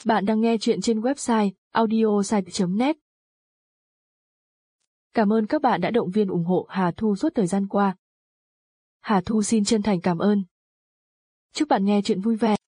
Bạn đang nghe chuyện trên website audiosite.net. Cảm ơn các bạn đã động viên ủng hộ Hà Thu suốt thời gian qua. Hà Thu xin chân thành cảm ơn. Chúc bạn nghe chuyện vui vẻ.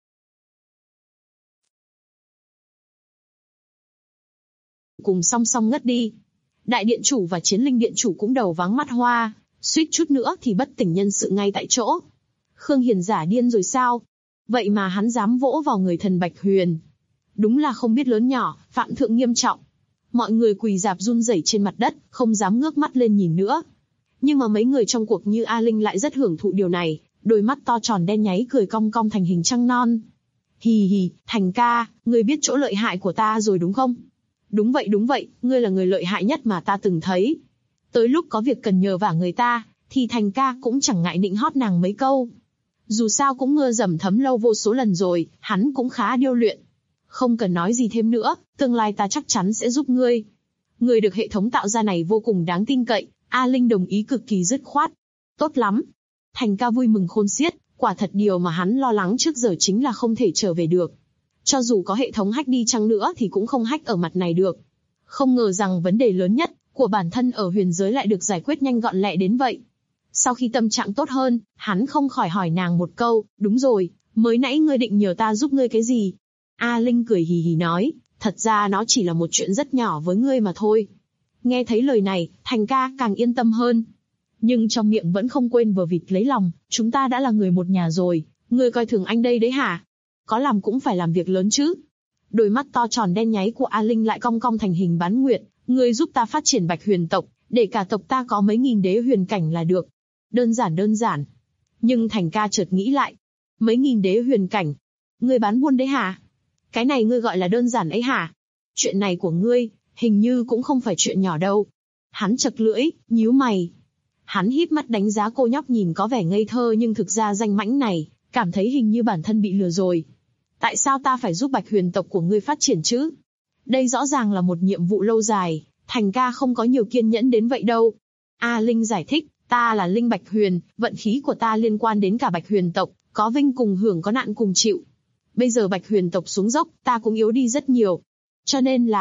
Cùng song song ngất đi. Đại điện chủ và chiến linh điện chủ cũng đầu váng mắt hoa, suýt chút nữa thì bất tỉnh nhân sự ngay tại chỗ. Khương Hiền giả điên rồi sao? Vậy mà hắn dám vỗ vào người thần Bạch Huyền. Đúng là không biết lớn nhỏ, phạm thượng nghiêm trọng. Mọi người quỳ rạp run rẩy trên mặt đất, không dám ngước mắt lên nhìn nữa. Nhưng mà mấy người trong cuộc như A Linh lại rất hưởng thụ điều này, đôi mắt to tròn đen nháy cười cong cong thành hình trăng non. Hì hì, Thành ca, ngươi biết chỗ lợi hại của ta rồi đúng không? Đúng vậy, ngươi là người lợi hại nhất mà ta từng thấy. Tới lúc có việc cần nhờ vả người ta, thì Thành ca cũng chẳng ngại nịnh hót nàng mấy câu. Dù sao cũng mưa dầm thấm lâu vô số lần rồi, hắn cũng khá điêu luyện. Không cần nói gì thêm nữa, tương lai ta chắc chắn sẽ giúp ngươi. Ngươi được hệ thống tạo ra này vô cùng đáng tin cậy, A Linh đồng ý cực kỳ dứt khoát. Tốt lắm. Thành ca vui mừng khôn xiết, quả thật điều mà hắn lo lắng trước giờ chính là không thể trở về được. Cho dù có hệ thống hack đi chăng nữa thì cũng không hack ở mặt này được. Không ngờ rằng vấn đề lớn nhất của bản thân ở huyền giới lại được giải quyết nhanh gọn lẹ đến vậy. Sau khi tâm trạng tốt hơn, hắn không khỏi hỏi nàng một câu, đúng rồi, mới nãy ngươi định nhờ ta giúp ngươi cái gì? A Linh cười hì hì nói, thật ra nó chỉ là một chuyện rất nhỏ với ngươi mà thôi. Nghe thấy lời này, Thành ca càng yên tâm hơn. Nhưng trong miệng vẫn không quên vờ vịt lấy lòng, chúng ta đã là người một nhà rồi, ngươi coi thường anh đây đấy hả? Có làm cũng phải làm việc lớn chứ. Đôi mắt to tròn đen nháy của A Linh lại cong cong thành hình bán nguyệt, ngươi giúp ta phát triển Bạch Huyền tộc, để cả tộc ta có mấy nghìn đế huyền cảnh là được. Đơn giản. Nhưng Thành ca chợt nghĩ lại. Mấy nghìn đế huyền cảnh? Ngươi bán buôn đấy hả? Cái này ngươi gọi là đơn giản ấy hả? Chuyện này của ngươi, hình như cũng không phải chuyện nhỏ đâu. Hắn chật lưỡi, nhíu mày. Hắn híp mắt đánh giá cô nhóc nhìn có vẻ ngây thơ nhưng thực ra danh mãnh này, cảm thấy hình như bản thân bị lừa rồi. Tại sao ta phải giúp Bạch Huyền tộc của ngươi phát triển chứ? Đây rõ ràng là một nhiệm vụ lâu dài, Thành ca không có nhiều kiên nhẫn đến vậy đâu. A Linh giải thích, ta là Linh Bạch Huyền, vận khí của ta liên quan đến cả Bạch Huyền tộc, có vinh cùng hưởng có nạn cùng chịu. Bây giờ Bạch Huyền tộc xuống dốc, ta cũng yếu đi rất nhiều. Cho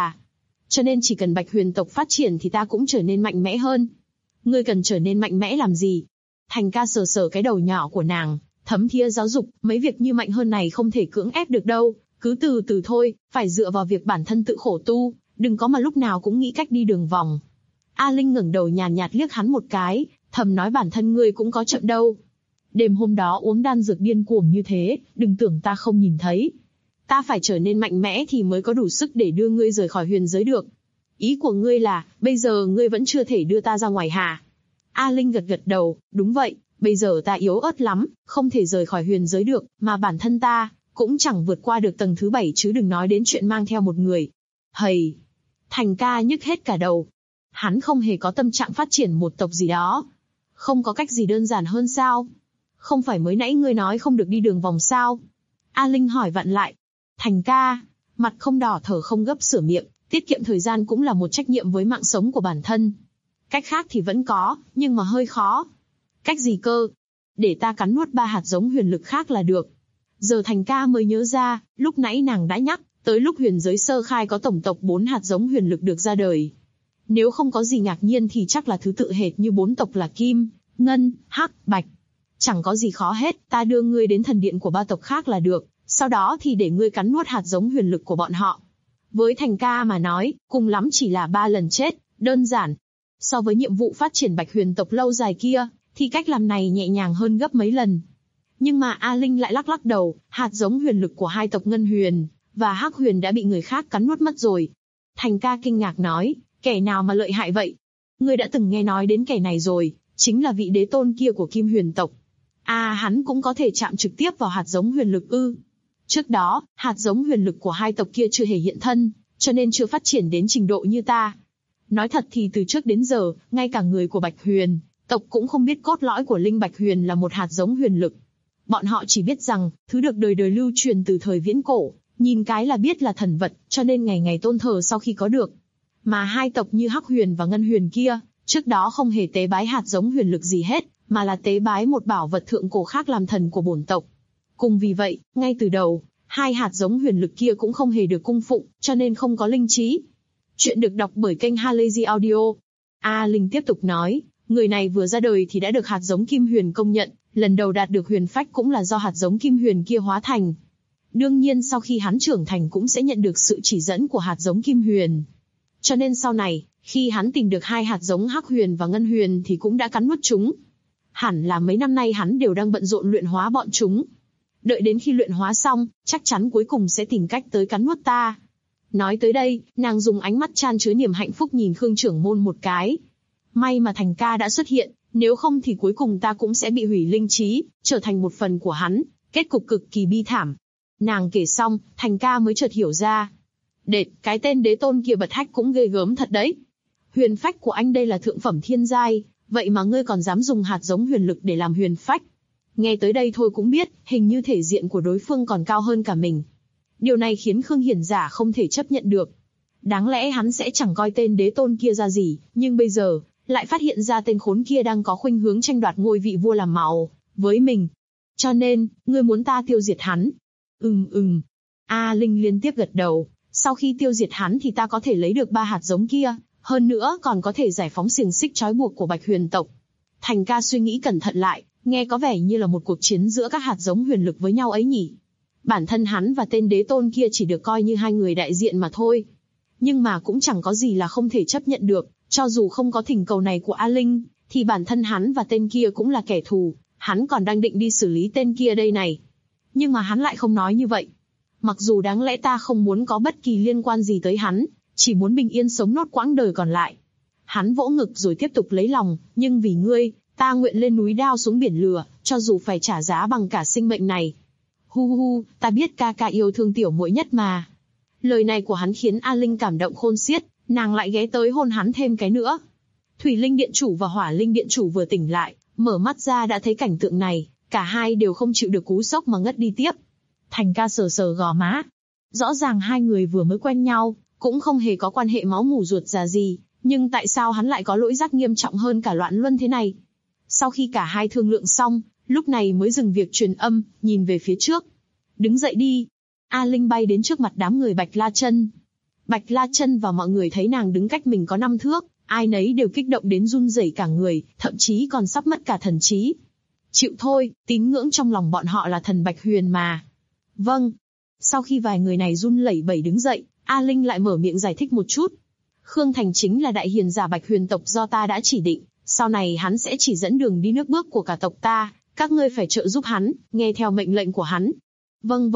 nên chỉ cần Bạch Huyền tộc phát triển thì ta cũng trở nên mạnh mẽ hơn. Ngươi cần trở nên mạnh mẽ làm gì? Thành ca sờ sờ cái đầu nhỏ của nàng, thấm thía giáo dục, mấy việc như mạnh hơn này không thể cưỡng ép được đâu, cứ từ từ thôi, phải dựa vào việc bản thân tự khổ tu, đừng có mà lúc nào cũng nghĩ cách đi đường vòng. A Linh ngẩng đầu nhàn nhạt liếc hắn một cái, thầm nói bản thân ngươi cũng có chậm đâu. Đêm hôm đó uống đan dược điên cuồng như thế, đừng tưởng ta không nhìn thấy. Ta phải trở nên mạnh mẽ thì mới có đủ sức để đưa ngươi rời khỏi huyền giới được. Ý của ngươi là, bây giờ ngươi vẫn chưa thể đưa ta ra ngoài hả? A Linh gật đầu, đúng vậy, bây giờ ta yếu ớt lắm, không thể rời khỏi huyền giới được, mà bản thân ta cũng chẳng vượt qua được tầng thứ 7 chứ đừng nói đến chuyện mang theo một người. Hầy! Thành ca nhức hết cả đầu. Hắn không hề có tâm trạng phát triển một tộc gì đó. Không có cách gì đơn giản hơn sao? Không phải mới nãy ngươi nói không được đi đường vòng sao? A Linh hỏi vặn lại. Thành ca, mặt không đỏ thở không gấp sửa miệng, tiết kiệm thời gian cũng là một trách nhiệm với mạng sống của bản thân. Cách khác thì vẫn có, nhưng mà hơi khó. Cách gì cơ? Để ta cắn nuốt 3 hạt giống huyền lực khác là được. Giờ Thành ca mới nhớ ra, lúc nãy nàng đã nhắc, tới lúc huyền giới sơ khai có tổng tộc 4 hạt giống huyền lực được ra đời. Nếu không có gì ngạc nhiên thì chắc là thứ tự hệt như 4 tộc là Kim, Ngân, Hắc, Bạch. Chẳng có gì khó hết, ta đưa ngươi đến thần điện của 3 tộc khác là được, sau đó thì để ngươi cắn nuốt hạt giống huyền lực của bọn họ. Với Thành ca mà nói, cùng lắm chỉ là 3 lần chết, đơn giản. So với nhiệm vụ phát triển Bạch Huyền tộc lâu dài kia, thì cách làm này nhẹ nhàng hơn gấp mấy lần. Nhưng mà A Linh lại lắc đầu, hạt giống huyền lực của 2 tộc Ngân Huyền và Hắc Huyền đã bị người khác cắn nuốt mất rồi. Thành ca kinh ngạc nói, kẻ nào mà lợi hại vậy? Ngươi đã từng nghe nói đến kẻ này rồi, chính là vị đế tôn kia của Kim Huyền tộc. Hắn cũng có thể chạm trực tiếp vào hạt giống huyền lực ư? Trước đó, hạt giống huyền lực của 2 tộc kia chưa hề hiện thân, cho nên chưa phát triển đến trình độ như ta. Nói thật thì từ trước đến giờ, ngay cả người của Bạch Huyền tộc cũng không biết cốt lõi của Linh Bạch Huyền là một hạt giống huyền lực. Bọn họ chỉ biết rằng, thứ được đời đời lưu truyền từ thời viễn cổ, nhìn cái là biết là thần vật, cho nên ngày ngày tôn thờ sau khi có được. Mà 2 tộc như Hắc Huyền và Ngân Huyền kia, trước đó không hề tế bái hạt giống huyền lực gì hết, mà là tế bái một bảo vật thượng cổ khác làm thần của bổn tộc. Cùng vì vậy, ngay từ đầu, Hai hạt giống huyền lực kia cũng không hề được cung phụng, cho nên không có linh trí. Chuyện được đọc bởi kênh Halazy Audio. A Linh tiếp tục nói, người này vừa ra đời thì đã được hạt giống kim huyền công nhận, lần đầu đạt được huyền phách cũng là do hạt giống kim huyền kia hóa thành. Đương nhiên sau khi hắn trưởng thành cũng sẽ nhận được sự chỉ dẫn của hạt giống kim huyền. Cho nên sau này, khi hắn tìm được hai hạt giống hắc huyền và ngân huyền thì cũng đã cắn nuốt chúng. Hẳn là mấy năm nay hắn đều đang bận rộn luyện hóa bọn chúng. Đợi đến khi luyện hóa xong, chắc chắn cuối cùng sẽ tìm cách tới cắn nuốt ta. Nói tới đây, nàng dùng ánh mắt chan chứa niềm hạnh phúc nhìn Khương trưởng môn một cái. May mà Thành ca đã xuất hiện, nếu không thì cuối cùng ta cũng sẽ bị hủy linh trí, trở thành một phần của hắn, kết cục cực kỳ bi thảm. Nàng kể xong, Thành ca mới chợt hiểu ra. Đệt, cái tên đế tôn kia bật hách cũng ghê gớm thật đấy. Huyền phách của anh đây là thượng phẩm thiên giai, vậy mà ngươi còn dám dùng hạt giống huyền lực để làm huyền phách. Nghe tới đây thôi cũng biết, hình như thể diện của đối phương còn cao hơn cả mình. Điều này khiến Khương Hiển Giả không thể chấp nhận được. Đáng lẽ hắn sẽ chẳng coi tên đế tôn kia ra gì, nhưng bây giờ, lại phát hiện ra tên khốn kia đang có khuynh hướng tranh đoạt ngôi vị vua làm màu với mình. Cho nên, ngươi muốn ta tiêu diệt hắn? A Linh liên tiếp gật đầu. Sau khi tiêu diệt hắn thì ta có thể lấy được 3 hạt giống kia, hơn nữa còn có thể giải phóng xiềng xích trói buộc của Bạch Huyền tộc. Thành ca suy nghĩ cẩn thận lại, nghe có vẻ như là một cuộc chiến giữa các hạt giống huyền lực với nhau ấy nhỉ. Bản thân hắn và tên đế tôn kia chỉ được coi như hai người đại diện mà thôi. Nhưng mà cũng chẳng có gì là không thể chấp nhận được, cho dù không có thỉnh cầu này của A Linh, thì bản thân hắn và tên kia cũng là kẻ thù, hắn còn đang định đi xử lý tên kia đây này. Nhưng mà hắn lại không nói như vậy. Mặc dù đáng lẽ ta không muốn có bất kỳ liên quan gì tới hắn, chỉ muốn bình yên sống nốt quãng đời còn lại. Hắn vỗ ngực rồi tiếp tục lấy lòng, nhưng vì ngươi, ta nguyện lên núi đao xuống biển lửa, cho dù phải trả giá bằng cả sinh mệnh này. Ta biết ca ca yêu thương tiểu muội nhất mà. Lời này của hắn khiến A Linh cảm động khôn xiết, nàng lại ghé tới hôn hắn thêm cái nữa. Thủy Linh Điện Chủ và Hỏa Linh Điện Chủ vừa tỉnh lại, mở mắt ra đã thấy cảnh tượng này, cả hai đều không chịu được cú sốc mà ngất đi tiếp. Thành ca sờ sờ gò má. Rõ ràng hai người vừa mới quen nhau, cũng không hề có quan hệ máu mủ ruột già gì, nhưng tại sao hắn lại có lỗi giác nghiêm trọng hơn cả loạn luân thế này? Sau khi cả hai thương lượng xong, lúc này mới dừng việc truyền âm, nhìn về phía trước. Đứng dậy đi. A Linh bay đến trước mặt đám người Bạch La Chân. Bạch La Chân và mọi người thấy nàng đứng cách mình có 5 thước, ai nấy đều kích động đến run rẩy cả người, thậm chí còn sắp mất cả thần trí. Chịu thôi, tín ngưỡng trong lòng bọn họ là thần Bạch Huyền mà. Vâng. Sau khi vài người này run lẩy bẩy đứng dậy, A Linh lại mở miệng giải thích một chút. Khương Thành chính là đại hiền giả Bạch Huyền tộc do ta đã chỉ định, sau này hắn sẽ chỉ dẫn đường đi nước bước của cả tộc ta, các ngươi phải trợ giúp hắn, nghe theo mệnh lệnh của hắn. Vâng.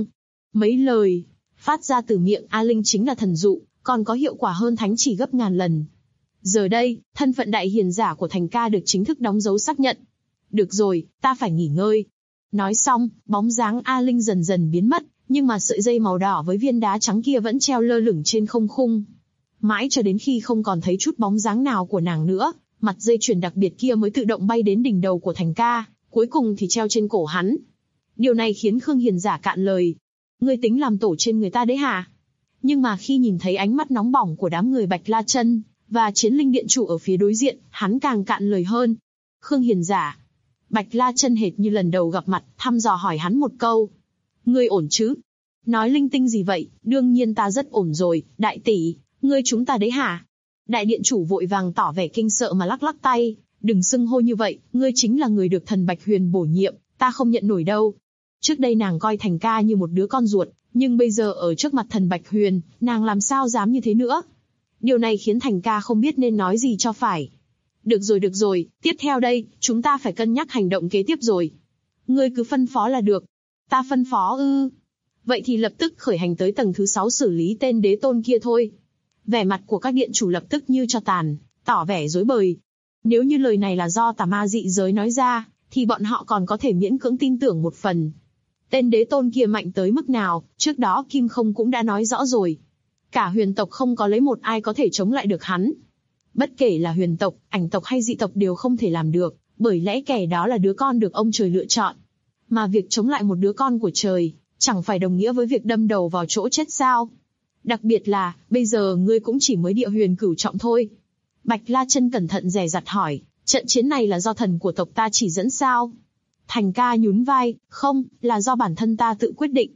Mấy lời phát ra từ miệng A Linh chính là thần dụ, còn có hiệu quả hơn thánh chỉ gấp ngàn lần. Giờ đây, thân phận đại hiền giả của Thành ca được chính thức đóng dấu xác nhận. Được rồi, ta phải nghỉ ngơi. Nói xong, bóng dáng A Linh dần dần biến mất, nhưng mà sợi dây màu đỏ với viên đá trắng kia vẫn treo lơ lửng trên không khung. Mãi cho đến khi không còn thấy chút bóng dáng nào của nàng nữa, mặt dây chuyền đặc biệt kia mới tự động bay đến đỉnh đầu của Thành ca, cuối cùng thì treo trên cổ hắn. Điều này khiến Khương Hiền Giả cạn lời. Ngươi tính làm tổ trên người ta đấy hả? Nhưng mà khi nhìn thấy ánh mắt nóng bỏng của đám người Bạch La Chân và Chiến Linh Điện Chủ ở phía đối diện, hắn càng cạn lời hơn. Khương Hiền Giả. Bạch La Chân hệt như lần đầu gặp mặt, thăm dò hỏi hắn một câu. Ngươi ổn chứ? Nói linh tinh gì vậy? Đương nhiên ta rất ổn rồi, đại tỷ, ngươi chúng ta đấy hả? Đại điện chủ vội vàng tỏ vẻ kinh sợ mà lắc lắc tay. Đừng xưng hô như vậy, ngươi chính là người được thần Bạch Huyền bổ nhiệm, ta không nhận nổi đâu. Trước đây nàng coi Thành ca như một đứa con ruột, nhưng bây giờ ở trước mặt thần Bạch Huyền, nàng làm sao dám như thế nữa? Điều này khiến Thành ca không biết nên nói gì cho phải. Được rồi, tiếp theo đây, chúng ta phải cân nhắc hành động kế tiếp rồi. Ngươi cứ phân phó là được. Ta phân phó ư? Vậy thì lập tức khởi hành tới tầng thứ 6 xử lý tên đế tôn kia thôi. Vẻ mặt của các điện chủ lập tức như cho tàn, tỏ vẻ rối bời. Nếu như lời này là do tà ma dị giới nói ra, thì bọn họ còn có thể miễn cưỡng tin tưởng một phần. Tên đế tôn kia mạnh tới mức nào, trước đó Kim Không cũng đã nói rõ rồi. Cả huyền tộc không có lấy một ai có thể chống lại được hắn. Bất kể là huyền tộc, ảnh tộc hay dị tộc đều không thể làm được, bởi lẽ kẻ đó là đứa con được ông trời lựa chọn. Mà việc chống lại một đứa con của trời, chẳng phải đồng nghĩa với việc đâm đầu vào chỗ chết sao? Đặc biệt là, bây giờ ngươi cũng chỉ mới địa huyền cửu trọng thôi. Bạch La Chân cẩn thận dè dặt hỏi, trận chiến này là do thần của tộc ta chỉ dẫn sao? Thành ca nhún vai, không, là do bản thân ta tự quyết định.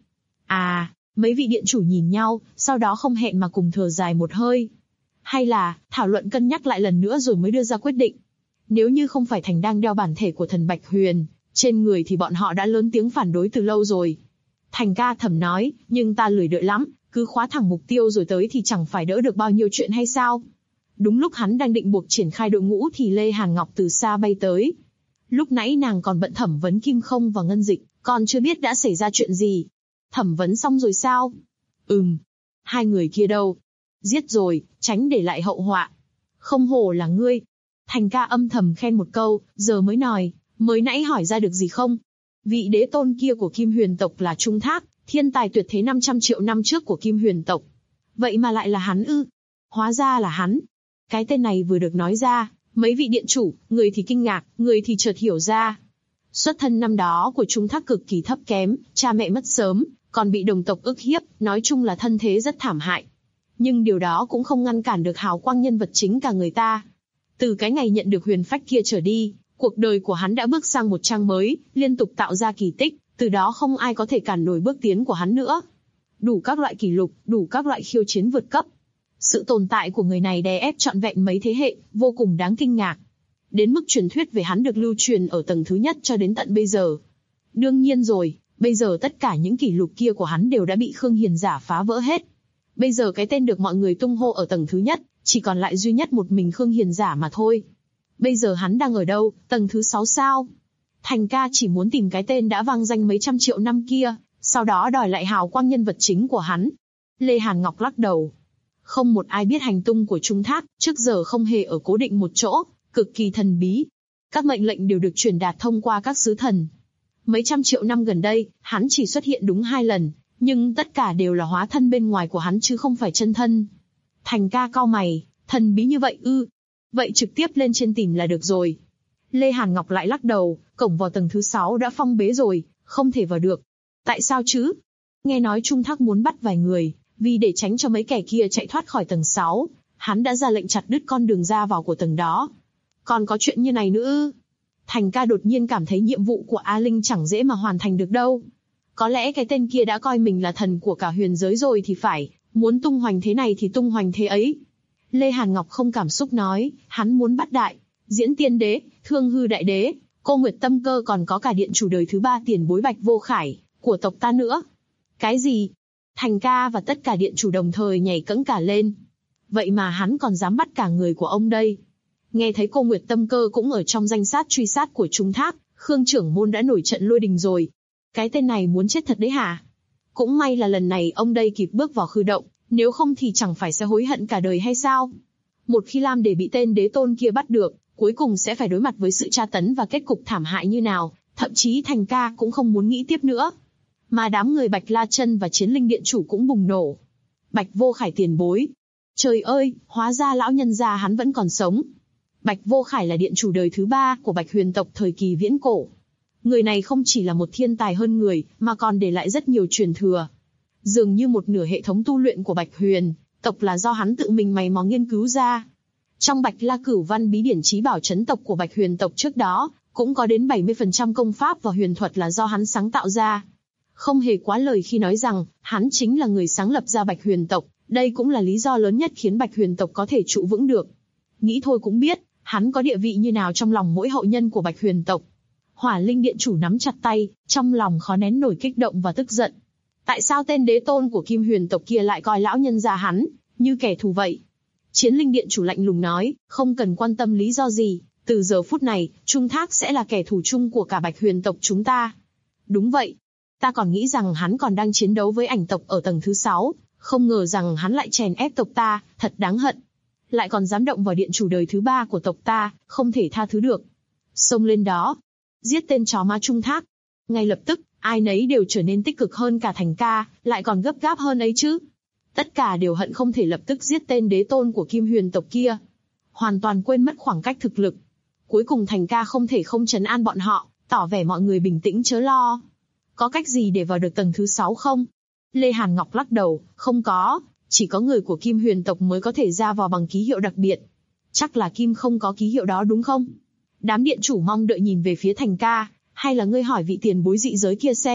À, mấy vị điện chủ nhìn nhau, sau đó không hẹn mà cùng thở dài một hơi. Hay là, thảo luận cân nhắc lại lần nữa rồi mới đưa ra quyết định. Nếu như không phải Thành đang đeo bản thể của thần Bạch Huyền trên người thì bọn họ đã lớn tiếng phản đối từ lâu rồi. Thành ca thầm nói, nhưng ta lười đợi lắm, cứ khóa thẳng mục tiêu rồi tới thì chẳng phải đỡ được bao nhiêu chuyện hay sao? Đúng lúc hắn đang định buộc triển khai đội ngũ thì Lê Hàn Ngọc từ xa bay tới. Lúc nãy nàng còn bận thẩm vấn Kim Không và Ngân Dịch, còn chưa biết đã xảy ra chuyện gì. Thẩm vấn xong rồi sao? Hai người kia đâu? Giết rồi, tránh để lại hậu họa. Không hổ là ngươi. Thành ca âm thầm khen một câu, giờ mới nói, mới nãy hỏi ra được gì không? Vị đế tôn kia của Kim Huyền tộc là Trung Thác, thiên tài tuyệt thế 500 triệu năm trước của Kim Huyền tộc. Vậy mà lại là hắn ư? Hóa ra là hắn. Cái tên này vừa được nói ra, mấy vị điện chủ, người thì kinh ngạc, người thì chợt hiểu ra. Xuất thân năm đó của Trung Thác cực kỳ thấp kém, cha mẹ mất sớm, còn bị đồng tộc ức hiếp, nói chung là thân thế rất thảm hại. Nhưng điều đó cũng không ngăn cản được hào quang nhân vật chính cả người ta. Từ cái ngày nhận được huyền phách kia trở đi, cuộc đời của hắn đã bước sang một trang mới, liên tục tạo ra kỳ tích, từ đó không ai có thể cản nổi bước tiến của hắn nữa. Đủ các loại kỷ lục, đủ các loại khiêu chiến vượt cấp. Sự tồn tại của người này đè ép trọn vẹn mấy thế hệ, vô cùng đáng kinh ngạc. Đến mức truyền thuyết về hắn được lưu truyền ở tầng thứ nhất cho đến tận bây giờ. Đương nhiên rồi, bây giờ tất cả những kỷ lục kia của hắn đều đã bị Khương Hiền giả phá vỡ hết. Bây giờ cái tên được mọi người tung hô ở tầng thứ nhất, chỉ còn lại duy nhất một mình Khương Hiền giả mà thôi. Bây giờ hắn đang ở đâu, tầng thứ 6 sao? Thành ca chỉ muốn tìm cái tên đã vang danh mấy trăm triệu năm kia, sau đó đòi lại hào quang nhân vật chính của hắn. Lê Hàn Ngọc lắc đầu. Không một ai biết hành tung của Trung Thác, trước giờ không hề ở cố định một chỗ, cực kỳ thần bí. Các mệnh lệnh đều được truyền đạt thông qua các sứ thần. Mấy trăm triệu năm gần đây, hắn chỉ xuất hiện đúng 2 lần, nhưng tất cả đều là hóa thân bên ngoài của hắn chứ không phải chân thân. Thành ca cau mày, thần bí như vậy ư? Vậy trực tiếp lên trên tìm là được rồi. Lê Hàn Ngọc lại lắc đầu, cổng vào tầng thứ 6 đã phong bế rồi, không thể vào được. Tại sao chứ? Nghe nói Trung Thác muốn bắt vài người, vì để tránh cho mấy kẻ kia chạy thoát khỏi tầng 6, hắn đã ra lệnh chặt đứt con đường ra vào của tầng đó. Còn có chuyện như này nữa ư? Thành ca đột nhiên cảm thấy nhiệm vụ của A Linh chẳng dễ mà hoàn thành được đâu. Có lẽ cái tên kia đã coi mình là thần của cả huyền giới rồi thì phải, muốn tung hoành thế này thì tung hoành thế ấy. Lê Hàn Ngọc không cảm xúc nói, hắn muốn bắt đại, Diễn Tiên Đế, Thương Hư Đại Đế, Cô Nguyệt Tâm Cơ còn có cả điện chủ đời thứ 3 tiền bối Bạch Vô Khải, của tộc ta nữa. Cái gì? Thành ca và tất cả điện chủ đồng thời nhảy cẫng cả lên. Vậy mà hắn còn dám bắt cả người của ông đây. Nghe thấy Cô Nguyệt Tâm Cơ cũng ở trong danh sách truy sát của Trung Thác, Khương trưởng môn đã nổi trận lôi đình rồi. Cái tên này muốn chết thật đấy hả? Cũng may là lần này ông đây kịp bước vào khư động, nếu không thì chẳng phải sẽ hối hận cả đời hay sao? Một khi Lam để bị tên đế tôn kia bắt được, cuối cùng sẽ phải đối mặt với sự tra tấn và kết cục thảm hại như nào, thậm chí Thành ca cũng không muốn nghĩ tiếp nữa. Mà đám người Bạch La Chân và Chiến Linh Điện chủ cũng bùng nổ. Bạch Vô Khải tiền bối. Trời ơi, hóa ra lão nhân gia hắn vẫn còn sống. Bạch Vô Khải là điện chủ đời thứ 3 của Bạch Huyền tộc thời kỳ viễn cổ. Người này không chỉ là một thiên tài hơn người, mà còn để lại rất nhiều truyền thừa. Dường như một nửa hệ thống tu luyện của Bạch Huyền tộc là do hắn tự mình mày mò nghiên cứu ra. Trong Bạch La Cửu Văn bí điển trí bảo chấn tộc của Bạch Huyền tộc trước đó, cũng có đến 70% công pháp và huyền thuật là do hắn sáng tạo ra. Không hề quá lời khi nói rằng, hắn chính là người sáng lập ra Bạch Huyền tộc, đây cũng là lý do lớn nhất khiến Bạch Huyền tộc có thể trụ vững được. Nghĩ thôi cũng biết, hắn có địa vị như nào trong lòng mỗi hậu nhân của Bạch Huyền tộc. Hỏa Linh Điện chủ nắm chặt tay, trong lòng khó nén nổi kích động và tức giận. Tại sao tên đế tôn của Kim Huyền tộc kia lại coi lão nhân gia hắn như kẻ thù vậy? Chiến Linh Điện chủ lạnh lùng nói, không cần quan tâm lý do gì, từ giờ phút này, Trung Thác sẽ là kẻ thù chung của cả Bạch Huyền tộc chúng ta. Đúng vậy. Ta còn nghĩ rằng hắn còn đang chiến đấu với ảnh tộc ở tầng thứ 6, không ngờ rằng hắn lại chèn ép tộc ta, thật đáng hận. Lại còn dám động vào điện chủ đời thứ 3 của tộc ta, không thể tha thứ được. Xông lên đó, giết tên chó ma Trung Thác. Ngay lập tức, ai nấy đều trở nên tích cực hơn cả Thành ca, lại còn gấp gáp hơn ấy chứ. Tất cả đều hận không thể lập tức giết tên đế tôn của Kim Huyền tộc kia. Hoàn toàn quên mất khoảng cách thực lực. Cuối cùng Thành ca không thể không trấn an bọn họ, tỏ vẻ mọi người bình tĩnh chớ lo. Có cách gì để vào được tầng thứ 6 không? Lê Hàn Ngọc lắc đầu, không có, chỉ có người của Kim Huyền tộc mới có thể ra vào bằng ký hiệu đặc biệt. Chắc là Kim không có ký hiệu đó đúng không? Đám điện chủ mong đợi nhìn về phía Thành ca, hay là ngươi hỏi vị tiền bối dị giới kia xem,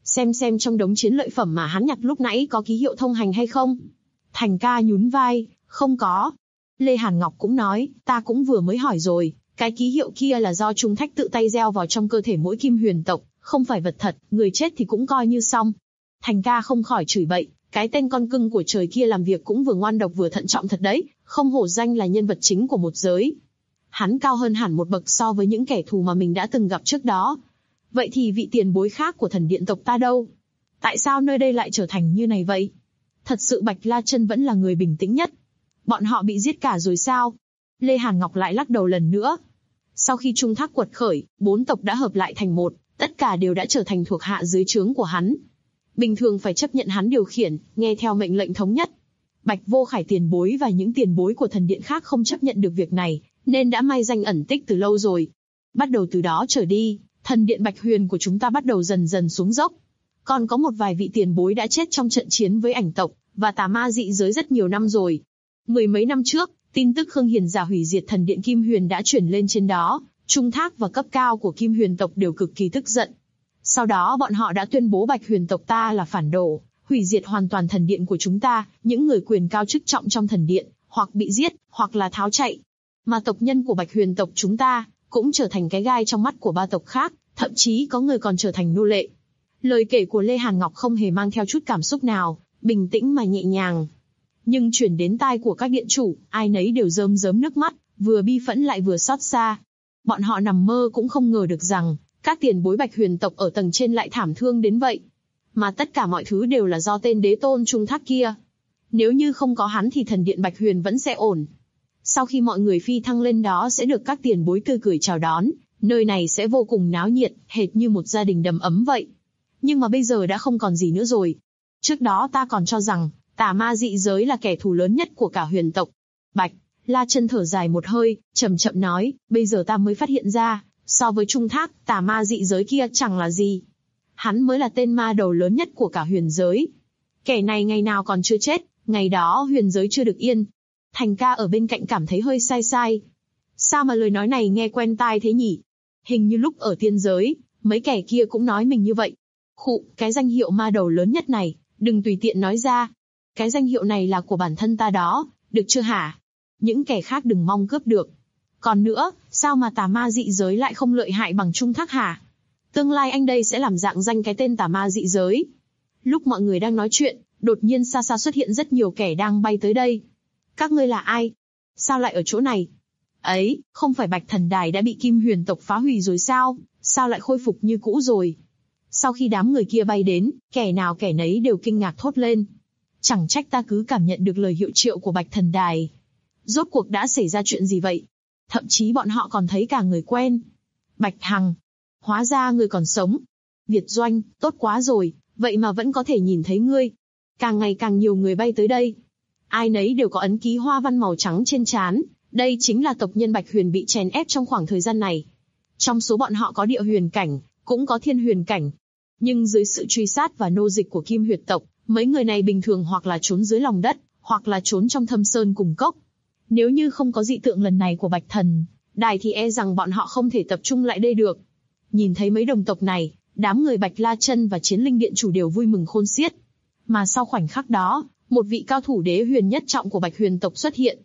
Xem trong đống chiến lợi phẩm mà hắn nhặt lúc nãy có ký hiệu thông hành hay không. Thành ca nhún vai, không có. Lê Hàn Ngọc cũng nói, ta cũng vừa mới hỏi rồi, cái ký hiệu kia là do Trung Thách tự tay gieo vào trong cơ thể mỗi kim huyền tộc, không phải vật thật, người chết thì cũng coi như xong. Thành ca không khỏi chửi bậy, cái tên con cưng của trời kia làm việc cũng vừa ngoan độc vừa thận trọng thật đấy, không hổ danh là nhân vật chính của một giới. Hắn cao hơn hẳn một bậc so với những kẻ thù mà mình đã từng gặp trước đó. Vậy thì vị tiền bối khác của thần điện tộc ta đâu? Tại sao nơi đây lại trở thành như này vậy? Thật sự Bạch La Chân vẫn là người bình tĩnh nhất. Bọn họ bị giết cả rồi sao? Lê Hàn Ngọc lại lắc đầu lần nữa. Sau khi Trung Thác quật khởi, 4 tộc đã hợp lại thành một, tất cả đều đã trở thành thuộc hạ dưới trướng của hắn. Bình thường phải chấp nhận hắn điều khiển, nghe theo mệnh lệnh thống nhất. Bạch Vô Khải tiền bối và những tiền bối của thần điện khác không chấp nhận được việc này, nên đã mai danh ẩn tích từ lâu rồi. Bắt đầu từ đó trở đi, thần điện Bạch Huyền của chúng ta bắt đầu dần dần xuống dốc. Còn có một vài vị tiền bối đã chết trong trận chiến với ảnh tộc và tà ma dị giới rất nhiều năm rồi. 10 mấy năm trước, tin tức Khương Hiền giả hủy diệt thần điện Kim Huyền đã chuyển lên trên đó, Trung Thác và cấp cao của Kim Huyền tộc đều cực kỳ tức giận. Sau đó bọn họ đã tuyên bố Bạch Huyền tộc ta là phản đồ, hủy diệt hoàn toàn thần điện của chúng ta, những người quyền cao chức trọng trong thần điện, hoặc bị giết, hoặc là tháo chạy. Mà tộc nhân của Bạch Huyền tộc chúng ta, cũng trở thành cái gai trong mắt của 3 tộc khác, thậm chí có người còn trở thành nô lệ. Lời kể của Lê Hàn Ngọc không hề mang theo chút cảm xúc nào, bình tĩnh mà nhẹ nhàng. Nhưng chuyển đến tai của các điện chủ, ai nấy đều rơm rớm nước mắt, vừa bi phẫn lại vừa xót xa. Bọn họ nằm mơ cũng không ngờ được rằng, các tiền bối Bạch Huyền tộc ở tầng trên lại thảm thương đến vậy. Mà tất cả mọi thứ đều là do tên đế tôn Trung Thác kia. Nếu như không có hắn thì thần điện Bạch Huyền vẫn sẽ ổn. Sau khi mọi người phi thăng lên đó sẽ được các tiền bối tươi cười chào đón, nơi này sẽ vô cùng náo nhiệt, hệt như một gia đình đầm ấm vậy. Nhưng mà bây giờ đã không còn gì nữa rồi. Trước đó ta còn cho rằng, tà ma dị giới là kẻ thù lớn nhất của cả Huyền tộc. Bạch La Chân thở dài một hơi, chậm chậm nói, bây giờ ta mới phát hiện ra, so với Trung Thác, tà ma dị giới kia chẳng là gì. Hắn mới là tên ma đầu lớn nhất của cả huyền giới. Kẻ này ngày nào còn chưa chết, ngày đó huyền giới chưa được yên. Thành ca ở bên cạnh cảm thấy hơi sai sai. Sao mà lời nói này nghe quen tai thế nhỉ? Hình như lúc ở tiên giới, mấy kẻ kia cũng nói mình như vậy. Khụ, cái danh hiệu ma đầu lớn nhất này, đừng tùy tiện nói ra. Cái danh hiệu này là của bản thân ta đó, được chưa hả? Những kẻ khác đừng mong cướp được. Còn nữa, sao mà tà ma dị giới lại không lợi hại bằng Trung Thác hả? Tương lai anh đây sẽ làm rạng danh cái tên tà ma dị giới. Lúc mọi người đang nói chuyện, đột nhiên xa xa xuất hiện rất nhiều kẻ đang bay tới đây. Các ngươi là ai? Sao lại ở chỗ này? Ấy, không phải Bạch Thần Đài đã bị Kim Huyền tộc phá hủy rồi sao? Sao lại khôi phục như cũ rồi? Sau khi đám người kia bay đến, kẻ nào kẻ nấy đều kinh ngạc thốt lên. Chẳng trách ta cứ cảm nhận được lời hiệu triệu của Bạch Thần Đài. Rốt cuộc đã xảy ra chuyện gì vậy? Thậm chí bọn họ còn thấy cả người quen. Bạch Hằng. Hóa ra ngươi còn sống. Việt Doanh, tốt quá rồi, vậy mà vẫn có thể nhìn thấy ngươi. Càng ngày càng nhiều người bay tới đây. Ai nấy đều có ấn ký hoa văn màu trắng trên trán. Đây chính là tộc nhân Bạch Huyền bị chèn ép trong khoảng thời gian này. Trong số bọn họ có địa huyền cảnh, cũng có thiên huyền cảnh. Nhưng dưới sự truy sát và nô dịch của Kim Huyệt tộc, mấy người này bình thường hoặc là trốn dưới lòng đất, hoặc là trốn trong thâm sơn cùng cốc. Nếu như không có dị tượng lần này của Bạch Thần Đài thì e rằng bọn họ không thể tập trung lại đây được. Nhìn thấy mấy đồng tộc này, đám người Bạch La Chân và Chiến Linh Điện chủ đều vui mừng khôn xiết. Mà sau khoảnh khắc đó, một vị cao thủ đế huyền nhất trọng của Bạch Huyền tộc xuất hiện.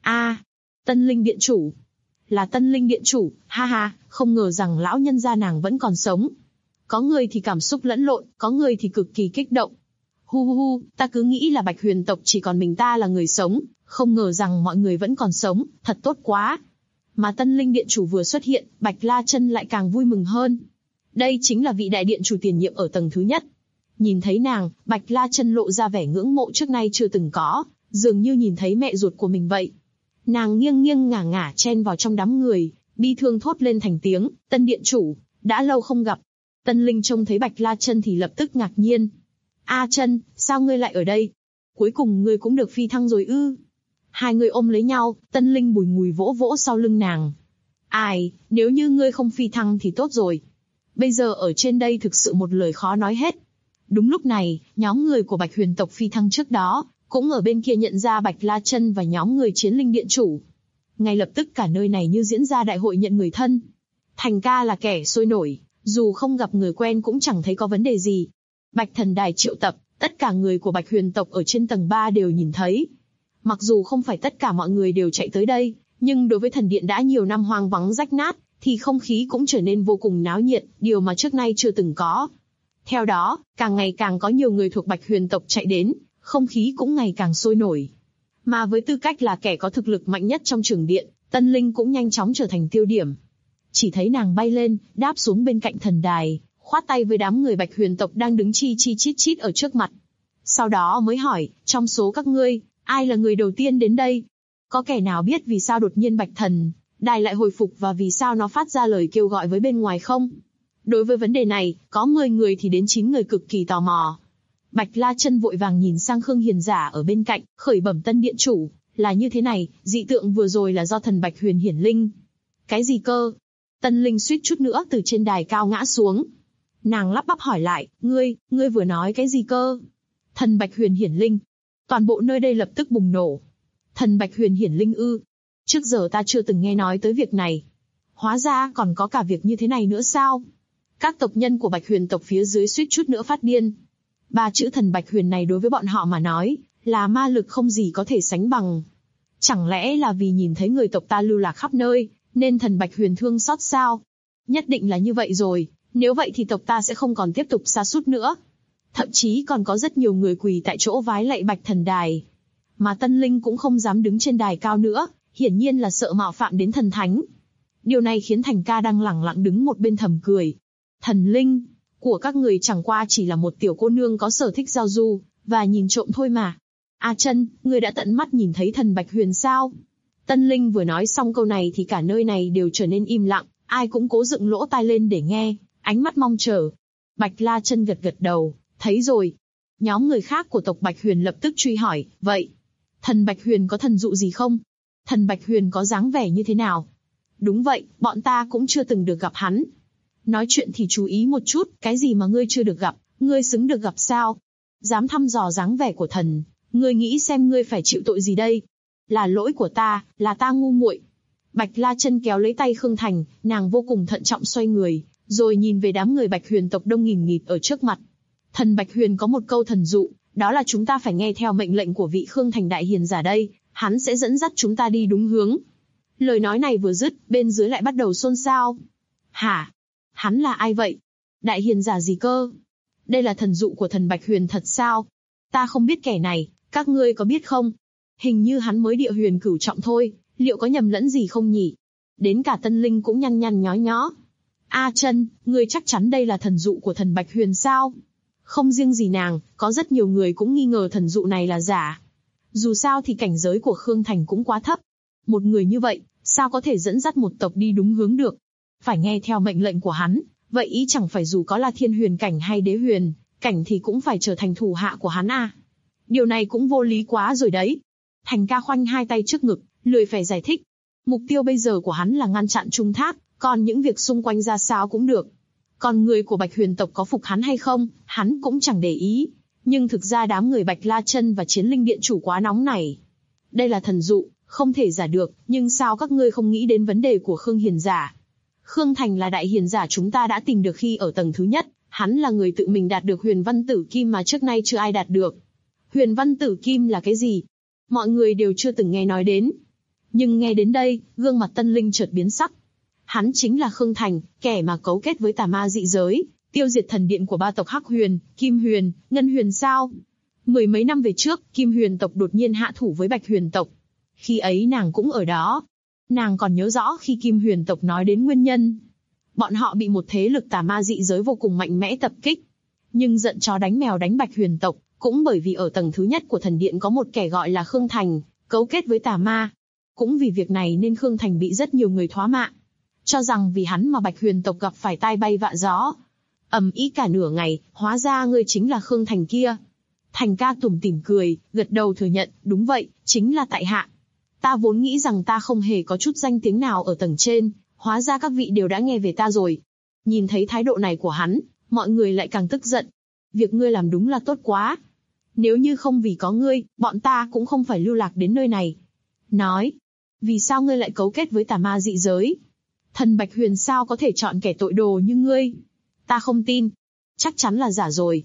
Tân Linh Điện chủ. Là Tân Linh Điện chủ, ha ha, không ngờ rằng lão nhân gia nàng vẫn còn sống. Có người thì cảm xúc lẫn lộn, có người thì cực kỳ kích động. Hu, ta cứ nghĩ là Bạch Huyền tộc chỉ còn mình ta là người sống, không ngờ rằng mọi người vẫn còn sống, thật tốt quá. Mà Tân Linh Điện chủ vừa xuất hiện, Bạch La Chân lại càng vui mừng hơn. Đây chính là vị đại điện chủ tiền nhiệm ở tầng thứ nhất. Nhìn thấy nàng, Bạch La Chân lộ ra vẻ ngưỡng mộ trước nay chưa từng có, dường như nhìn thấy mẹ ruột của mình vậy. Nàng nghiêng nghiêng ngả ngả chen vào trong đám người, bi thương thốt lên thành tiếng, Tân Điện chủ, đã lâu không gặp. Tân Linh trông thấy Bạch La Chân thì lập tức ngạc nhiên. A Chân, sao ngươi lại ở đây? Cuối cùng ngươi cũng được phi thăng rồi ư? Hai người ôm lấy nhau, Tân Linh bùi ngùi vỗ vỗ sau lưng nàng. Ai, nếu như ngươi không phi thăng thì tốt rồi. Bây giờ ở trên đây thực sự một lời khó nói hết. Đúng lúc này, nhóm người của Bạch Huyền tộc phi thăng trước đó, cũng ở bên kia nhận ra Bạch La Chân và nhóm người Chiến Linh Điện chủ. Ngay lập tức cả nơi này như diễn ra đại hội nhận người thân. Thành ca là kẻ sôi nổi, dù không gặp người quen cũng chẳng thấy có vấn đề gì. Bạch Thần Đài triệu tập, tất cả người của Bạch Huyền tộc ở trên tầng 3 đều nhìn thấy. Mặc dù không phải tất cả mọi người đều chạy tới đây, nhưng đối với thần điện đã nhiều năm hoang vắng rách nát, thì không khí cũng trở nên vô cùng náo nhiệt, điều mà trước nay chưa từng có. Theo đó, càng ngày càng có nhiều người thuộc Bạch Huyền tộc chạy đến, không khí cũng ngày càng sôi nổi. Mà với tư cách là kẻ có thực lực mạnh nhất trong trường điện, Tân Linh cũng nhanh chóng trở thành tiêu điểm. Chỉ thấy nàng bay lên, đáp xuống bên cạnh thần đài, khoát tay với đám người Bạch Huyền tộc đang đứng chi chi chít chít ở trước mặt. Sau đó mới hỏi, trong số các ngươi, ai là người đầu tiên đến đây? Có kẻ nào biết vì sao đột nhiên Bạch Thần Đài lại hồi phục và vì sao nó phát ra lời kêu gọi với bên ngoài không? Đối với vấn đề này, có 10 người thì đến 9 người cực kỳ tò mò. Bạch La Chân vội vàng nhìn sang Khương Hiền Giả ở bên cạnh, khởi bẩm Tân điện chủ, là như thế này, dị tượng vừa rồi là do thần Bạch Huyền hiển linh. Cái gì cơ? Tân Linh suýt chút nữa từ trên đài cao ngã xuống. Nàng lắp bắp hỏi lại, ngươi vừa nói cái gì cơ? Thần Bạch Huyền hiển linh. Toàn bộ nơi đây lập tức bùng nổ. Thần Bạch Huyền hiển linh ư? Trước giờ ta chưa từng nghe nói tới việc này. Hóa ra còn có cả việc như thế này nữa sao? Các tộc nhân của Bạch Huyền tộc phía dưới suýt chút nữa phát điên. 3 chữ thần Bạch Huyền này đối với bọn họ mà nói, là ma lực không gì có thể sánh bằng. Chẳng lẽ là vì nhìn thấy người tộc ta lưu lạc khắp nơi, nên thần Bạch Huyền thương xót sao? Nhất định là như vậy rồi, nếu vậy thì tộc ta sẽ không còn tiếp tục sa sút nữa. Thậm chí còn có rất nhiều người quỳ tại chỗ vái lạy Bạch Thần Đài. Mà Tân Linh cũng không dám đứng trên đài cao nữa, hiển nhiên là sợ mạo phạm đến thần thánh. Điều này khiến Thành Ca đang lẳng lặng đứng một bên thầm cười. Thần linh của các người chẳng qua chỉ là một tiểu cô nương có sở thích giao du, và nhìn trộm thôi mà. A Chân, ngươi đã tận mắt nhìn thấy thần Bạch Huyền sao? Tân Linh vừa nói xong câu này thì cả nơi này đều trở nên im lặng, ai cũng cố dựng lỗ tai lên để nghe, ánh mắt mong chờ. Bạch La Chân gật gật đầu, thấy rồi. Nhóm người khác của tộc Bạch Huyền lập tức truy hỏi, vậy, thần Bạch Huyền có thần dụ gì không? Thần Bạch Huyền có dáng vẻ như thế nào? Đúng vậy, bọn ta cũng chưa từng được gặp hắn. Nói chuyện thì chú ý một chút, cái gì mà ngươi chưa được gặp, ngươi xứng được gặp sao? Dám thăm dò dáng vẻ của thần, ngươi nghĩ xem ngươi phải chịu tội gì đây? Là lỗi của ta, là ta ngu muội. Bạch La Chân kéo lấy tay Khương Thành, nàng vô cùng thận trọng xoay người, rồi nhìn về đám người Bạch Huyền tộc đông nghìn nghịt ở trước mặt. Thần Bạch Huyền có một câu thần dụ, đó là chúng ta phải nghe theo mệnh lệnh của vị Khương Thành đại hiền giả đây, hắn sẽ dẫn dắt chúng ta đi đúng hướng. Lời nói này vừa dứt, bên dưới lại bắt đầu xôn xao. Hả? Hắn là ai vậy? Đại hiền giả gì cơ? Đây là thần dụ của thần Bạch Huyền thật sao? Ta không biết kẻ này, các ngươi có biết không? Hình như hắn mới địa huyền cửu trọng thôi, liệu có nhầm lẫn gì không nhỉ? Đến cả Tân Linh cũng nhăn nhăn nhó nhó. A Chân, ngươi chắc chắn đây là thần dụ của thần Bạch Huyền sao? Không riêng gì nàng, có rất nhiều người cũng nghi ngờ thần dụ này là giả. Dù sao thì cảnh giới của Khương Thành cũng quá thấp. Một người như vậy, sao có thể dẫn dắt một tộc đi đúng hướng được? Phải nghe theo mệnh lệnh của hắn, vậy ý chẳng phải dù có là thiên huyền cảnh hay đế huyền cảnh thì cũng phải trở thành thủ hạ của hắn à? Điều này cũng vô lý quá rồi đấy. Thành Ca khoanh hai tay trước ngực, lười phải giải thích. Mục tiêu bây giờ của hắn là ngăn chặn Trung Thác, còn những việc xung quanh ra sao cũng được. Còn người của Bạch Huyền tộc có phục hắn hay không, hắn cũng chẳng để ý. Nhưng thực ra đám người Bạch La Chân và Chiến Linh Điện chủ quá nóng nảy. Đây là thần dụ, không thể giả được, nhưng sao các ngươi không nghĩ đến vấn đề của Khương Hiền Giả? Khương Thành là đại hiền giả chúng ta đã tìm được khi ở tầng thứ nhất, hắn là người tự mình đạt được Huyền Văn Tử Kim mà trước nay chưa ai đạt được. Huyền Văn Tử Kim là cái gì? Mọi người đều chưa từng nghe nói đến. Nhưng nghe đến đây, gương mặt Tân Linh chợt biến sắc. Hắn chính là Khương Thành, kẻ mà cấu kết với tà ma dị giới, tiêu diệt thần điện của 3 tộc Hắc Huyền, Kim Huyền, Ngân Huyền sao? 10 mấy năm về trước, Kim Huyền tộc đột nhiên hạ thủ với Bạch Huyền tộc. Khi ấy nàng cũng ở đó. Nàng còn nhớ rõ khi Kim Huyền tộc nói đến nguyên nhân. Bọn họ bị một thế lực tà ma dị giới vô cùng mạnh mẽ tập kích. Nhưng giận chó đánh mèo đánh Bạch Huyền tộc, cũng bởi vì ở tầng thứ nhất của thần điện có một kẻ gọi là Khương Thành, cấu kết với tà ma. Cũng vì việc này nên Khương Thành bị rất nhiều người thoá mạ. Cho rằng vì hắn mà Bạch Huyền tộc gặp phải tai bay vạ gió. Ầm ĩ cả nửa ngày, hóa ra ngươi chính là Khương Thành kia. Thành Ca tủm tỉm cười, gật đầu thừa nhận, đúng vậy, chính là tại hạ. Ta vốn nghĩ rằng ta không hề có chút danh tiếng nào ở tầng trên, hóa ra các vị đều đã nghe về ta rồi. Nhìn thấy thái độ này của hắn, mọi người lại càng tức giận. Việc ngươi làm đúng là tốt quá. Nếu như không vì có ngươi, bọn ta cũng không phải lưu lạc đến nơi này. Nói, vì sao ngươi lại cấu kết với tà ma dị giới? Thần Bạch Huyền sao có thể chọn kẻ tội đồ như ngươi? Ta không tin. Chắc chắn là giả rồi.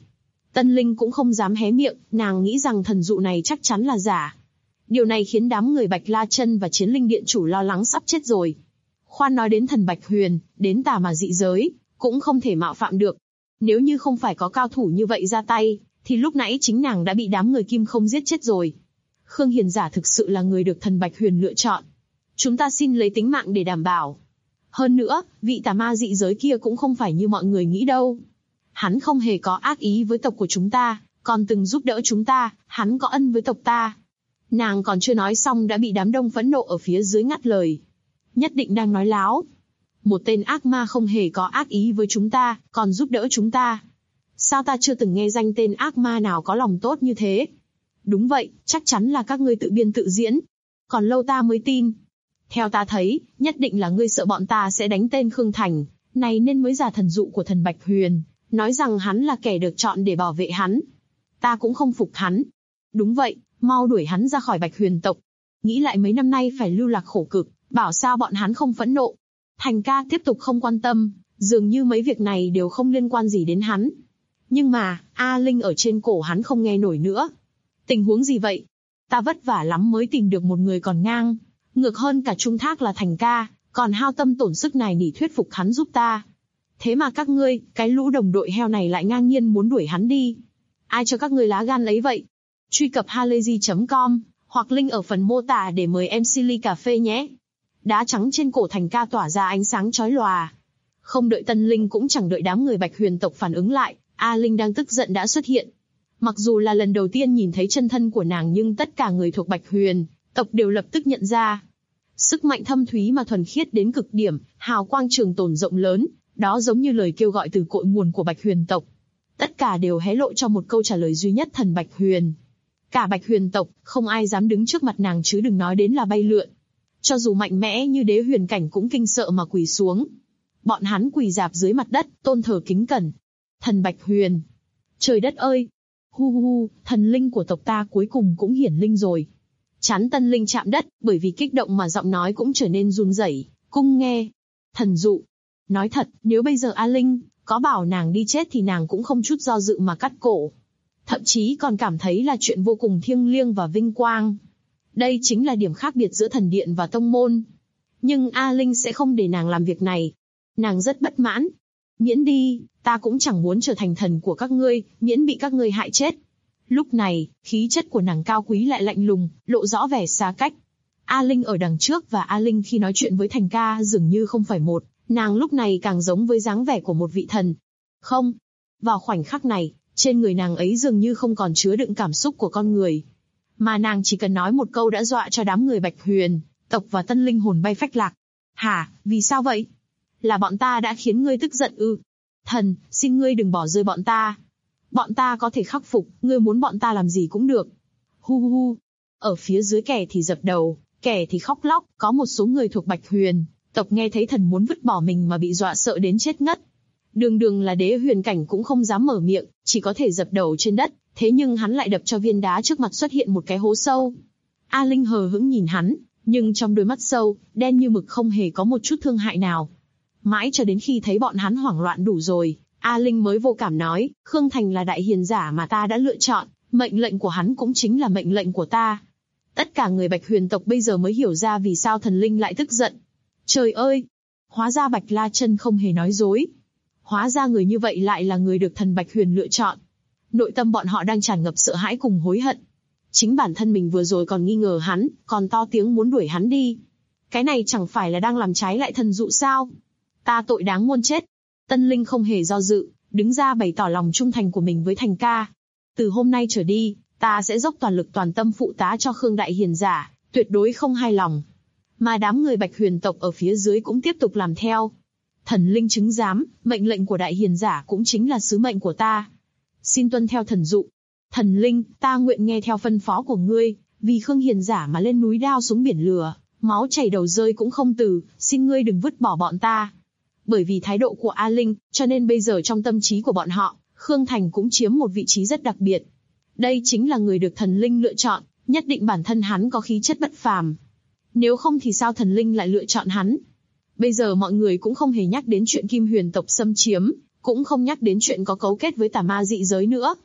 Tân Linh cũng không dám hé miệng, nàng nghĩ rằng thần dụ này chắc chắn là giả. Điều này khiến đám người Bạch La Chân và Chiến Linh Điện chủ lo lắng sắp chết rồi. Khoan nói đến thần Bạch Huyền, đến tà mà dị giới, cũng không thể mạo phạm được. Nếu như không phải có cao thủ như vậy ra tay, thì lúc nãy chính nàng đã bị đám người Kim Không giết chết rồi. Khương Hiền Giả thực sự là người được thần Bạch Huyền lựa chọn. Chúng ta xin lấy tính mạng để đảm bảo. Hơn nữa, vị tà ma dị giới kia cũng không phải như mọi người nghĩ đâu. Hắn không hề có ác ý với tộc của chúng ta, còn từng giúp đỡ chúng ta, hắn có ân với tộc ta. Nàng còn chưa nói xong đã bị đám đông phẫn nộ ở phía dưới ngắt lời. Nhất định đang nói láo. Một tên ác ma không hề có ác ý với chúng ta, còn giúp đỡ chúng ta. Sao ta chưa từng nghe danh tên ác ma nào có lòng tốt như thế? Đúng vậy, chắc chắn là các ngươi tự biên tự diễn. Còn lâu ta mới tin. Theo ta thấy, nhất định là ngươi sợ bọn ta sẽ đánh tên Khương Thành, này nên mới giả thần dụ của thần Bạch Huyền, nói rằng hắn là kẻ được chọn để bảo vệ hắn. Ta cũng không phục hắn. Đúng vậy, mau đuổi hắn ra khỏi Bạch Huyền tộc. Nghĩ lại mấy năm nay phải lưu lạc khổ cực, bảo sao bọn hắn không phẫn nộ. Thành ca tiếp tục không quan tâm, dường như mấy việc này đều không liên quan gì đến hắn. Nhưng mà, A Linh ở trên cổ hắn không nghe nổi nữa. Tình huống gì vậy? Ta vất vả lắm mới tìm được một người còn ngang. Ngược hơn cả Trung Thác là Thành ca, còn hao tâm tổn sức này nỉ thuyết phục hắn giúp ta. Thế mà các ngươi, cái lũ đồng đội heo này lại ngang nhiên muốn đuổi hắn đi. Ai cho các ngươi lá gan ấy vậy? Truy cập halayzi.com, hoặc link ở phần mô tả để mời MC ly cà phê nhé. Đá trắng trên cổ Thành ca tỏa ra ánh sáng chói lòa. Không đợi Tân Linh cũng chẳng đợi đám người Bạch Huyền tộc phản ứng lại, A Linh đang tức giận đã xuất hiện. Mặc dù là lần đầu tiên nhìn thấy chân thân của nàng nhưng tất cả người thuộc Bạch Huyền tộc đều lập tức nhận ra. Sức mạnh thâm thúy mà thuần khiết đến cực điểm, hào quang trường tồn rộng lớn, đó giống như lời kêu gọi từ cội nguồn của Bạch Huyền tộc. Tất cả đều hé lộ cho một câu trả lời duy nhất thần Bạch Huyền. Cả Bạch Huyền tộc, không ai dám đứng trước mặt nàng chứ đừng nói đến là bay lượn. Cho dù mạnh mẽ như đế huyền cảnh cũng kinh sợ mà quỳ xuống. Bọn hắn quỳ rạp dưới mặt đất, tôn thờ kính cẩn. Thần Bạch Huyền. Trời đất ơi! Hu hu hu, thần linh của tộc ta cuối cùng cũng hiển linh rồi. Chán Tân Linh chạm đất, bởi vì kích động mà giọng nói cũng trở nên run rẩy. Cung nghe. Thần dụ. Nói thật, nếu bây giờ A Linh có bảo nàng đi chết thì nàng cũng không chút do dự mà cắt cổ. Thậm chí còn cảm thấy là chuyện vô cùng thiêng liêng và vinh quang. Đây chính là điểm khác biệt giữa thần điện và tông môn. Nhưng A Linh sẽ không để nàng làm việc này. Nàng rất bất mãn. Miễn đi, ta cũng chẳng muốn trở thành thần của các ngươi, miễn bị các ngươi hại chết. Lúc này, khí chất của nàng cao quý lại lạnh lùng, lộ rõ vẻ xa cách. A Linh ở đằng trước và A Linh khi nói chuyện với Thành ca dường như không phải một, nàng lúc này càng giống với dáng vẻ của một vị thần. Không. Vào khoảnh khắc này, trên người nàng ấy dường như không còn chứa đựng cảm xúc của con người. Mà nàng chỉ cần nói một câu đã dọa cho đám người Bạch Huyền tộc và Tân Linh hồn bay phách lạc. Hả, vì sao vậy? Là bọn ta đã khiến ngươi tức giận ư? Thần, xin ngươi đừng bỏ rơi bọn ta. Bọn ta có thể khắc phục, ngươi muốn bọn ta làm gì cũng được. Hu hu hu. Ở phía dưới kẻ thì dập đầu, kẻ thì khóc lóc, có một số người thuộc Bạch Huyền tộc nghe thấy thần muốn vứt bỏ mình mà bị dọa sợ đến chết ngất. Đường đường là đế huyền cảnh cũng không dám mở miệng, chỉ có thể dập đầu trên đất, thế nhưng hắn lại đập cho viên đá trước mặt xuất hiện một cái hố sâu. A Linh hờ hững nhìn hắn, nhưng trong đôi mắt sâu, đen như mực không hề có một chút thương hại nào. Mãi cho đến khi thấy bọn hắn hoảng loạn đủ rồi, A Linh mới vô cảm nói, Khương Thành là đại hiền giả mà ta đã lựa chọn, mệnh lệnh của hắn cũng chính là mệnh lệnh của ta. Tất cả người Bạch Huyền tộc bây giờ mới hiểu ra vì sao thần linh lại tức giận. Trời ơi! Hóa ra Bạch La Chân không hề nói dối. Hóa ra người như vậy lại là người được thần Bạch Huyền lựa chọn. Nội tâm bọn họ đang tràn ngập sợ hãi cùng hối hận. Chính bản thân mình vừa rồi còn nghi ngờ hắn, còn to tiếng muốn đuổi hắn đi. Cái này chẳng phải là đang làm trái lại thần dụ sao? Ta tội đáng muôn chết. Tân Linh không hề do dự, đứng ra bày tỏ lòng trung thành của mình với Thành ca. Từ hôm nay trở đi, ta sẽ dốc toàn lực toàn tâm phụ tá cho Khương đại hiền giả, tuyệt đối không hai lòng. Mà đám người Bạch Huyền tộc ở phía dưới cũng tiếp tục làm theo. Thần linh chứng giám, mệnh lệnh của đại hiền giả cũng chính là sứ mệnh của ta. Xin tuân theo thần dụ. Thần linh, ta nguyện nghe theo phân phó của ngươi, vì Khương hiền giả mà lên núi đao xuống biển lửa, máu chảy đầu rơi cũng không từ, xin ngươi đừng vứt bỏ bọn ta. Bởi vì thái độ của A Linh, cho nên bây giờ trong tâm trí của bọn họ, Khương Thành cũng chiếm một vị trí rất đặc biệt. Đây chính là người được thần linh lựa chọn, nhất định bản thân hắn có khí chất bất phàm. Nếu không thì sao thần linh lại lựa chọn hắn? Bây giờ mọi người cũng không hề nhắc đến chuyện Kim Huyền tộc xâm chiếm, cũng không nhắc đến chuyện có cấu kết với tà ma dị giới nữa.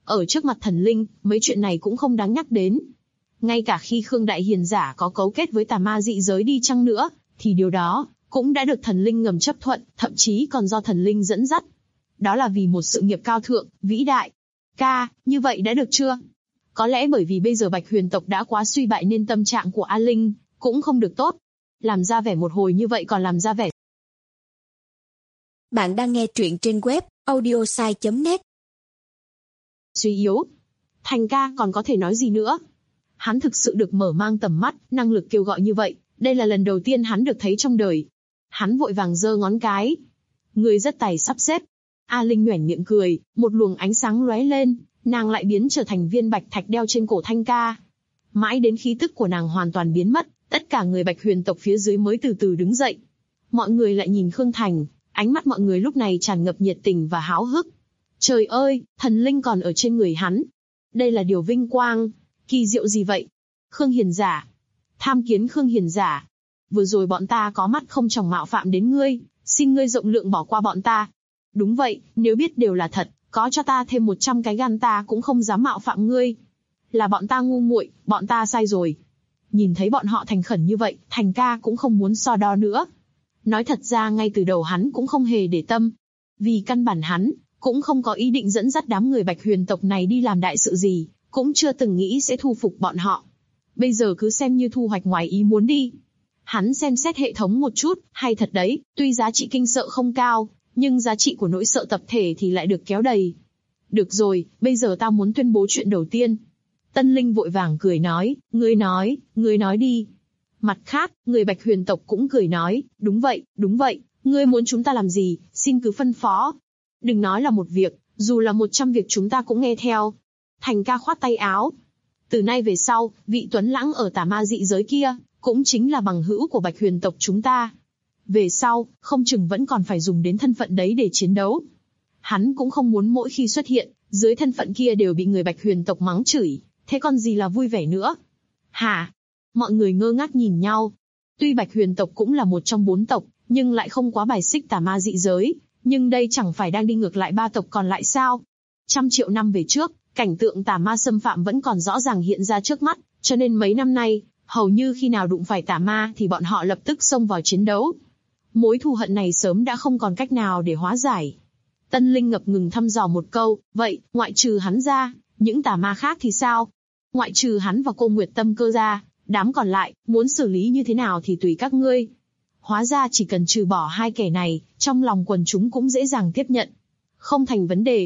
Ở trước mặt thần linh, mấy chuyện này cũng không đáng nhắc đến. Ngay cả khi Khương Đại Hiền giả có cấu kết với tà ma dị giới đi chăng nữa, thì điều đó cũng đã được thần linh ngầm chấp thuận, thậm chí còn do thần linh dẫn dắt. Đó là vì một sự nghiệp cao thượng, vĩ đại. Ca, như vậy đã được chưa? Có lẽ bởi vì bây giờ Bạch Huyền tộc đã quá suy bại nên tâm trạng của A Linh cũng không được tốt. Làm ra vẻ một hồi như vậy còn làm ra vẻ. Bạn đang nghe truyện trên web audiosai.net. Suy yếu. Thành ca còn có thể nói gì nữa? Hắn thực sự được mở mang tầm mắt, năng lực kêu gọi như vậy, đây là lần đầu tiên hắn được thấy trong đời. Hắn vội vàng giơ ngón cái. Người rất tài sắp xếp. A Linh nhoẻn miệng cười, một luồng ánh sáng lóe lên, nàng lại biến trở thành viên bạch thạch đeo trên cổ Thanh ca. Mãi đến khí tức của nàng hoàn toàn biến mất, tất cả người Bạch Huyền tộc phía dưới mới từ từ đứng dậy. Mọi người lại nhìn Khương Thành, ánh mắt mọi người lúc này tràn ngập nhiệt tình và háo hức. Trời ơi, thần linh còn ở trên người hắn. Đây là điều vinh quang, kỳ diệu gì vậy? Khương Hiền giả. Tham kiến Khương Hiền giả. Vừa rồi bọn ta có mắt không tròng mạo phạm đến ngươi, xin ngươi rộng lượng bỏ qua bọn ta. Đúng vậy, nếu biết đều là thật, có cho ta thêm 100 cái gan ta cũng không dám mạo phạm ngươi. Là bọn ta ngu muội, bọn ta sai rồi. Nhìn thấy bọn họ thành khẩn như vậy, Thành ca cũng không muốn so đo nữa. Nói thật ra ngay từ đầu hắn cũng không hề để tâm. Vì căn bản hắn cũng không có ý định dẫn dắt đám người Bạch Huyền tộc này đi làm đại sự gì, cũng chưa từng nghĩ sẽ thu phục bọn họ. Bây giờ cứ xem như thu hoạch ngoài ý muốn đi. Hắn xem xét hệ thống một chút, hay thật đấy, tuy giá trị kinh sợ không cao, nhưng giá trị của nỗi sợ tập thể thì lại được kéo đầy. Được rồi, bây giờ ta muốn tuyên bố chuyện đầu tiên. Tân Linh vội vàng cười nói, ngươi nói đi. Mặt khác, người Bạch Huyền tộc cũng cười nói, đúng vậy, ngươi muốn chúng ta làm gì, xin cứ phân phó. Đừng nói là một việc, dù là 100 việc chúng ta cũng nghe theo. Thành ca khoát tay áo. Từ nay về sau, vị Tuấn Lãng ở tà ma dị giới kia, cũng chính là bằng hữu của Bạch Huyền tộc chúng ta. Về sau, không chừng vẫn còn phải dùng đến thân phận đấy để chiến đấu. Hắn cũng không muốn mỗi khi xuất hiện, dưới thân phận kia đều bị người Bạch Huyền tộc mắng chửi, thế còn gì là vui vẻ nữa. Hả? Mọi người ngơ ngác nhìn nhau. Tuy Bạch Huyền tộc cũng là một trong 4 tộc, nhưng lại không quá bài xích tà ma dị giới, nhưng đây chẳng phải đang đi ngược lại 3 tộc còn lại sao? Trăm triệu năm về trước, cảnh tượng tà ma xâm phạm vẫn còn rõ ràng hiện ra trước mắt, cho nên mấy năm nay, hầu như khi nào đụng phải tà ma thì bọn họ lập tức xông vào chiến đấu. Mối thù hận này sớm đã không còn cách nào để hóa giải. Tân Linh ngập ngừng thăm dò một câu, vậy, ngoại trừ hắn ra, những tà ma khác thì sao? Ngoại trừ hắn và cô Nguyệt Tâm Cơ ra, đám còn lại, muốn xử lý như thế nào thì tùy các ngươi. Hóa ra chỉ cần trừ bỏ 2 kẻ này, trong lòng quần chúng cũng dễ dàng tiếp nhận. Không thành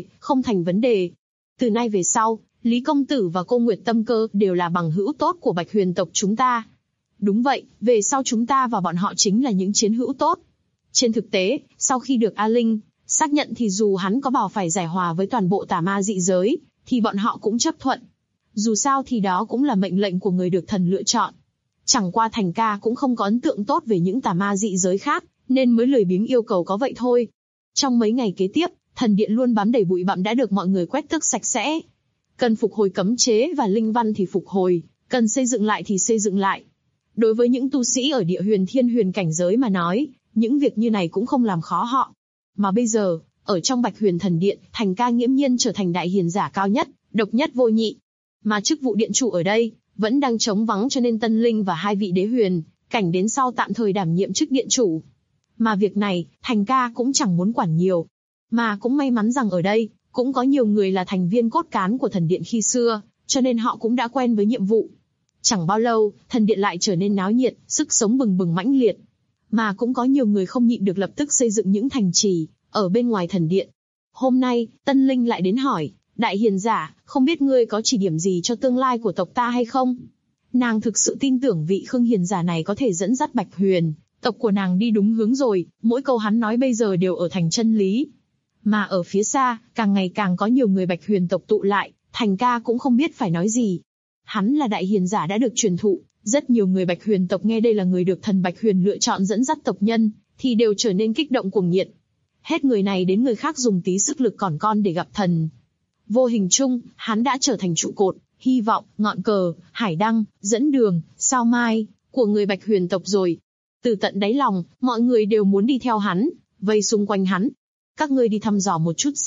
vấn đề. Từ nay về sau, Lý Công Tử và cô Nguyệt Tâm Cơ đều là bằng hữu tốt của Bạch Huyền tộc chúng ta. Đúng vậy, về sau chúng ta và bọn họ chính là những chiến hữu tốt. Trên thực tế, sau khi được A Linh xác nhận thì dù hắn có bảo phải giải hòa với toàn bộ tà ma dị giới, thì bọn họ cũng chấp thuận. Dù sao thì đó cũng là mệnh lệnh của người được thần lựa chọn. Chẳng qua Thành ca cũng không có ấn tượng tốt về những tà ma dị giới khác, nên mới lười biếng yêu cầu có vậy thôi. Trong mấy ngày kế tiếp, thần điện luôn bám đầy bụi bặm đã được mọi người quét tước sạch sẽ. Cần phục hồi cấm chế và linh văn thì phục hồi, cần xây dựng lại thì xây dựng lại. Đối với những tu sĩ ở địa huyền thiên huyền cảnh giới mà nói, những việc như này cũng không làm khó họ. Mà bây giờ, ở trong Bạch Huyền thần điện, Thành ca nghiễm nhiên trở thành đại hiền giả cao nhất, độc nhất vô nhị. Mà chức vụ điện chủ ở đây vẫn đang trống vắng, cho nên Tân Linh và 2 vị đế huyền cảnh đến sau tạm thời đảm nhiệm chức điện chủ. Mà việc này, Thành ca cũng chẳng muốn quản nhiều. Mà cũng may mắn rằng ở đây cũng có nhiều người là thành viên cốt cán của thần điện khi xưa, cho nên họ cũng đã quen với nhiệm vụ. Chẳng bao lâu, thần điện lại trở nên náo nhiệt, sức sống bừng bừng mãnh liệt. Mà cũng có nhiều người không nhịn được lập tức xây dựng những thành trì ở bên ngoài thần điện. Hôm nay, Tân Linh lại đến hỏi, đại hiền giả, không biết ngươi có chỉ điểm gì cho tương lai của tộc ta hay không? Nàng thực sự tin tưởng vị Khương hiền giả này có thể dẫn dắt Bạch Huyền tộc của nàng đi đúng hướng rồi, mỗi câu hắn nói bây giờ đều ở thành chân lý. Mà ở phía xa, càng ngày càng có nhiều người Bạch Huyền tộc tụ lại, Thành ca cũng không biết phải nói gì. Hắn là đại hiền giả đã được truyền thụ, rất nhiều người Bạch Huyền tộc nghe đây là người được thần Bạch Huyền lựa chọn dẫn dắt tộc nhân, thì đều trở nên kích động cuồng nhiệt. Hết người này đến người khác dùng tí sức lực còn con để gặp thần. Vô hình chung, hắn đã trở thành trụ cột, hy vọng, ngọn cờ, hải đăng, dẫn đường, sao mai của người Bạch Huyền tộc rồi. Từ tận đáy lòng, mọi người đều muốn đi theo hắn, vây xung quanh hắn. Các ngươi đi thăm dò một chút xem,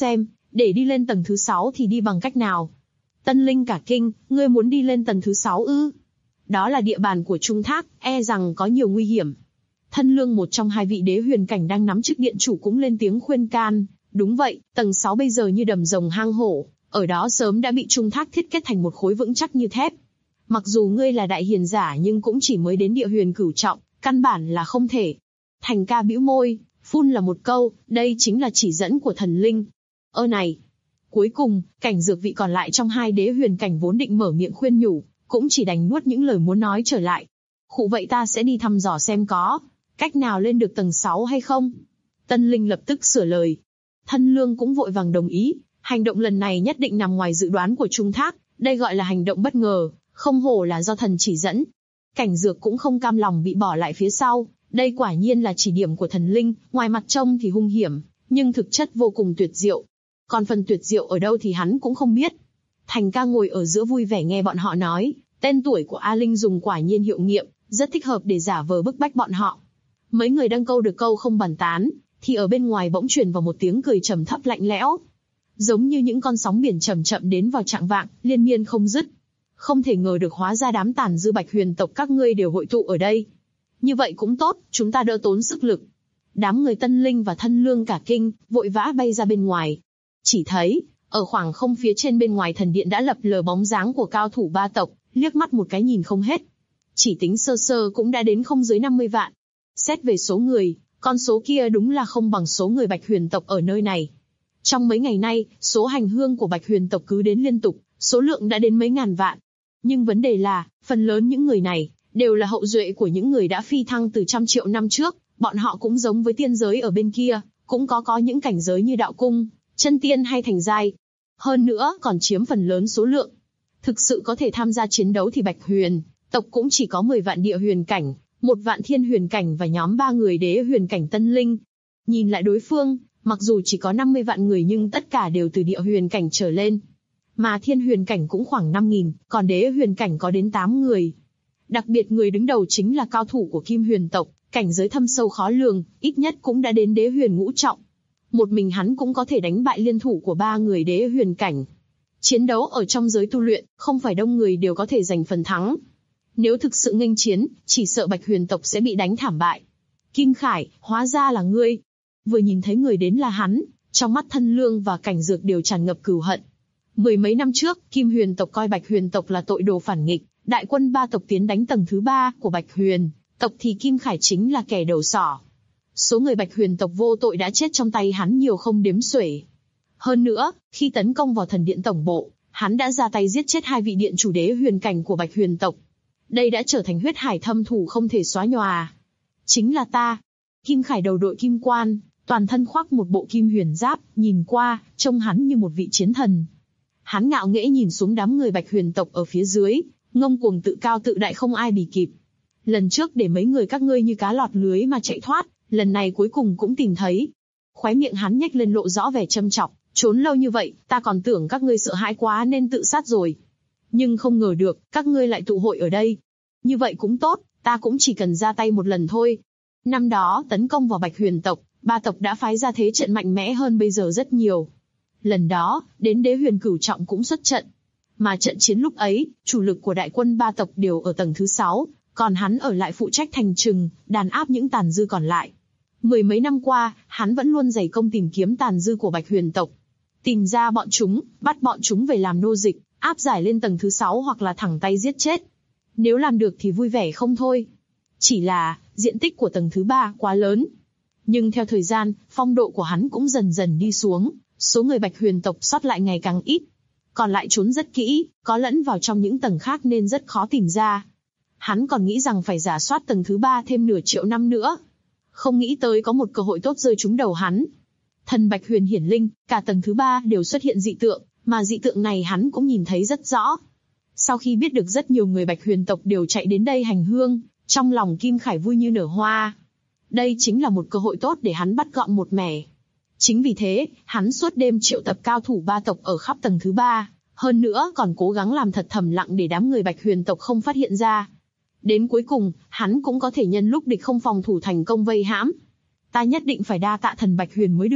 Để đi lên tầng thứ 6 thì đi bằng cách nào? Tân Linh cả kinh, ngươi muốn đi lên tầng thứ 6 ư? Đó là địa bàn của Trung Thác, e rằng có nhiều nguy hiểm. Thân Lương, một trong hai vị đế huyền cảnh đang nắm chức điện chủ, cũng lên tiếng khuyên can. Đúng vậy, tầng 6 bây giờ như đầm rồng hang hổ, ở đó sớm đã bị Trung Thác thiết kết thành một khối vững chắc như thép. Mặc dù ngươi là đại hiền giả nhưng cũng chỉ mới đến địa huyền cửu trọng, căn bản là không thể. Thành ca bĩu môi, phun là một câu, đây chính là chỉ dẫn của thần linh. Này! Cuối cùng, Cảnh Dược, vị còn lại trong hai đế huyền cảnh vốn định mở miệng khuyên nhủ, cũng chỉ đành nuốt những lời muốn nói trở lại. Khụ, vậy ta sẽ đi thăm dò xem có cách nào lên được tầng 6 hay không? Tân Linh lập tức sửa lời. Thân Lương cũng vội vàng đồng ý, hành động lần này nhất định nằm ngoài dự đoán của Trung Thác, đây gọi là hành động bất ngờ, không hổ là do thần chỉ dẫn. Cảnh Dược cũng không cam lòng bị bỏ lại phía sau, đây quả nhiên là chỉ điểm của thần linh, ngoài mặt trông thì hung hiểm, nhưng thực chất vô cùng tuyệt diệu. Còn phần tuyệt diệu ở đâu thì hắn cũng không biết. Thành ca ngồi ở giữa vui vẻ nghe bọn họ nói, tên tuổi của A Linh dùng quả nhiên hiệu nghiệm, rất thích hợp để giả vờ bức bách bọn họ. Mấy người đang câu được câu không bàn tán, thì ở bên ngoài bỗng truyền vào một tiếng cười trầm thấp lạnh lẽo, giống như những con sóng biển chậm chậm đến vào chạng vạng, liên miên không dứt. Không thể ngờ được, hóa ra đám tàn dư Bạch Huyền tộc các ngươi đều hội tụ ở đây. Như vậy cũng tốt, chúng ta đỡ tốn sức lực. Đám người Tân Linh và Thân Lương cả kinh, vội vã bay ra bên ngoài. Chỉ thấy, ở khoảng không phía trên bên ngoài thần điện đã lập lờ bóng dáng của cao thủ ba tộc, liếc mắt một cái nhìn không hết. Chỉ tính sơ sơ cũng đã đến không dưới 50 vạn. Xét về số người, con số kia đúng là không bằng số người Bạch Huyền tộc ở nơi này. Trong mấy ngày nay, số hành hương của Bạch Huyền tộc cứ đến liên tục, số lượng đã đến mấy ngàn vạn. Nhưng vấn đề là, phần lớn những người này đều là hậu duệ của những người đã phi thăng từ trăm triệu năm trước, bọn họ cũng giống với tiên giới ở bên kia, cũng có những cảnh giới như đạo cung, chân tiên hay thành giai. Hơn nữa còn chiếm phần lớn số lượng. Thực sự có thể tham gia chiến đấu thì Bạch Huyền tộc cũng chỉ có 10 vạn địa huyền cảnh, 1 vạn thiên huyền cảnh và nhóm 3 người đế huyền cảnh Tân Linh. Nhìn lại đối phương, mặc dù chỉ có 50 vạn người nhưng tất cả đều từ địa huyền cảnh trở lên. Mà thiên huyền cảnh cũng khoảng 5.000, còn đế huyền cảnh có đến 8 người. Đặc biệt người đứng đầu chính là cao thủ của Kim Huyền tộc, cảnh giới thâm sâu khó lường, ít nhất cũng đã đến đế huyền ngũ trọng. Một mình hắn cũng có thể đánh bại liên thủ của 3 người đế huyền cảnh. Chiến đấu ở trong giới tu luyện, không phải đông người đều có thể giành phần thắng. Nếu thực sự nghênh chiến, chỉ sợ Bạch Huyền tộc sẽ bị đánh thảm bại. Kim Khải, hóa ra là ngươi. Vừa nhìn thấy người đến là hắn, trong mắt Thân Lương và Cảnh Dược đều tràn ngập cừu hận. 10 mấy năm trước, Kim Huyền tộc coi Bạch Huyền tộc là tội đồ phản nghịch, đại quân 3 tộc tiến đánh tầng thứ 3 của Bạch Huyền tộc thì Kim Khải chính là kẻ đầu sỏ. Số người Bạch Huyền tộc vô tội đã chết trong tay hắn nhiều không đếm xuể. Hơn nữa, khi tấn công vào thần điện tổng bộ, hắn đã ra tay giết chết 2 vị điện chủ đế huyền cảnh của Bạch Huyền tộc. Đây đã trở thành huyết hải thâm thù không thể xóa nhòa. Chính là ta. Kim Khải đầu đội kim quan, toàn thân khoác một bộ kim huyền giáp, nhìn qua, trông hắn như một vị chiến thần. Hắn ngạo nghễ nhìn xuống đám người Bạch Huyền tộc ở phía dưới, ngông cuồng tự cao tự đại không ai bì kịp. Lần trước để mấy người các ngươi như cá lọt lưới mà chạy thoát, lần này cuối cùng cũng tìm thấy. Khóe miệng hắn nhếch lên lộ rõ vẻ châm chọc, trốn lâu như vậy, ta còn tưởng các ngươi sợ hãi quá nên tự sát rồi. Nhưng không ngờ được, các ngươi lại tụ hội ở đây. Như vậy cũng tốt, ta cũng chỉ cần ra tay một lần thôi. Năm đó, tấn công vào Bạch Huyền tộc, 3 tộc đã phái ra thế trận mạnh mẽ hơn bây giờ rất nhiều. Lần đó, đến đế huyền cửu trọng cũng xuất trận. Mà trận chiến lúc ấy, chủ lực của đại quân 3 tộc đều ở tầng thứ 6, còn hắn ở lại phụ trách thành trừng, đàn áp những tàn dư còn lại. 10 mấy năm qua, hắn vẫn luôn dày công tìm kiếm tàn dư của Bạch Huyền tộc. Tìm ra bọn chúng, bắt bọn chúng về làm nô dịch, áp giải lên tầng thứ 6 hoặc là thẳng tay giết chết. Nếu làm được thì vui vẻ không thôi. Chỉ là, diện tích của tầng thứ 3 quá lớn. Nhưng theo thời gian, phong độ của hắn cũng dần dần đi xuống, số người Bạch Huyền tộc sót lại ngày càng ít. Còn lại trốn rất kỹ, có lẫn vào trong những tầng khác nên rất khó tìm ra. Hắn còn nghĩ rằng phải rà soát tầng thứ 3 thêm nửa triệu năm nữa. Không nghĩ tới có một cơ hội tốt rơi trúng đầu hắn. Thần Bạch Huyền hiển linh, cả tầng thứ 3 đều xuất hiện dị tượng, mà dị tượng này hắn cũng nhìn thấy rất rõ. Sau khi biết được rất nhiều người Bạch Huyền tộc đều chạy đến đây hành hương, trong lòng Kim Khải vui như nở hoa. Đây chính là một cơ hội tốt để hắn bắt gọn một mẻ. Chính vì thế, hắn suốt đêm triệu tập cao thủ 3 tộc ở khắp tầng thứ 3, hơn nữa còn cố gắng làm thật thầm lặng để đám người Bạch Huyền tộc không phát hiện ra. Đến cuối cùng, hắn cũng có thể nhân lúc địch không phòng thủ thành công vây hãm. Ta nhất định phải đa tạ thần Bạch Huyền mới được,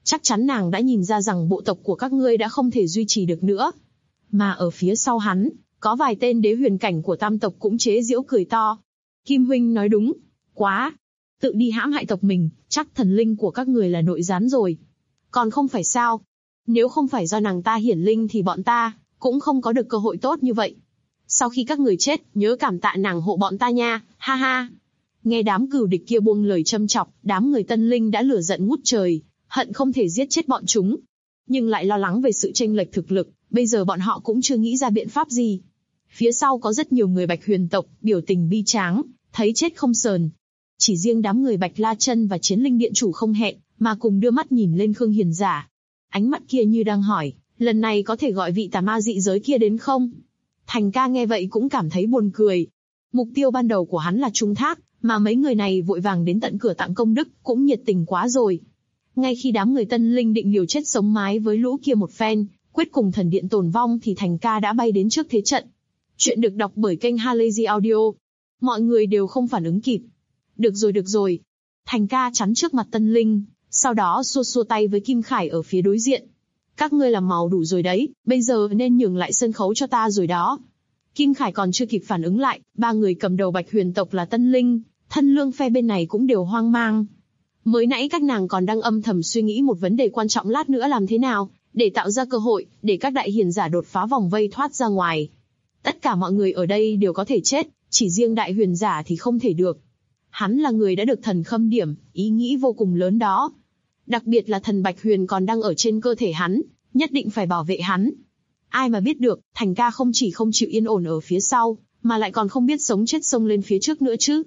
chắc chắn nàng đã nhìn ra rằng bộ tộc của các ngươi đã không thể duy trì được nữa. Mà ở phía sau hắn, có vài tên đế huyền cảnh của tam tộc cũng chế giễu cười to. Kim huynh nói đúng, quá, tự đi hãm hại tộc mình, chắc thần linh của các người là nội gián rồi. Còn không phải sao? Nếu không phải do nàng ta hiển linh thì bọn ta cũng không có được cơ hội tốt như vậy. Sau khi các người chết, nhớ cảm tạ nàng hộ bọn ta nha, ha ha. Nghe đám cừu địch kia buông lời châm chọc, đám người tân linh đã lửa giận ngút trời, hận không thể giết chết bọn chúng. Nhưng lại lo lắng về sự chênh lệch thực lực, bây giờ bọn họ cũng chưa nghĩ ra biện pháp gì. Phía sau có rất nhiều người Bạch Huyền tộc, biểu tình bi tráng, thấy chết không sờn. Chỉ riêng đám người Bạch La Chân và Chiến Linh Điện Chủ không hẹn, mà cùng đưa mắt nhìn lên Khương Hiền Giả. Ánh mắt kia như đang hỏi, lần này có thể gọi vị tà ma dị giới kia đến không? Thành ca nghe vậy cũng cảm thấy buồn cười. Mục tiêu ban đầu của hắn là trung thác, mà mấy người này vội vàng đến tận cửa tặng công đức, cũng nhiệt tình quá rồi. Ngay khi đám người tân linh định liều chết sống mái với lũ kia một phen, quyết cùng thần điện tồn vong thì Thành ca đã bay đến trước thế trận. Chuyện được đọc bởi kênh Halazy Audio. Mọi người đều không phản ứng kịp. Được rồi. Thành ca chắn trước mặt tân linh, sau đó xua xua tay với Kim Khải ở phía đối diện. Các ngươi làm màu đủ rồi đấy, bây giờ nên nhường lại sân khấu cho ta rồi đó. Kim Khải còn chưa kịp phản ứng lại, ba người cầm đầu Bạch Huyền tộc là Tân Linh, Thân Lương phe bên này cũng đều hoang mang. Mới nãy các nàng còn đang âm thầm suy nghĩ một vấn đề quan trọng lát nữa làm thế nào, để tạo ra cơ hội, để các đại hiền giả đột phá vòng vây thoát ra ngoài. Tất cả mọi người ở đây đều có thể chết, chỉ riêng đại huyền giả thì không thể được. Hắn là người đã được thần khâm điểm, ý nghĩ vô cùng lớn đó. Đặc biệt là thần Bạch Huyền còn đang ở trên cơ thể hắn, nhất định phải bảo vệ hắn. Ai mà biết được, Thành ca không chỉ không chịu yên ổn ở phía sau, mà lại còn không biết sống chết xông lên phía trước nữa chứ.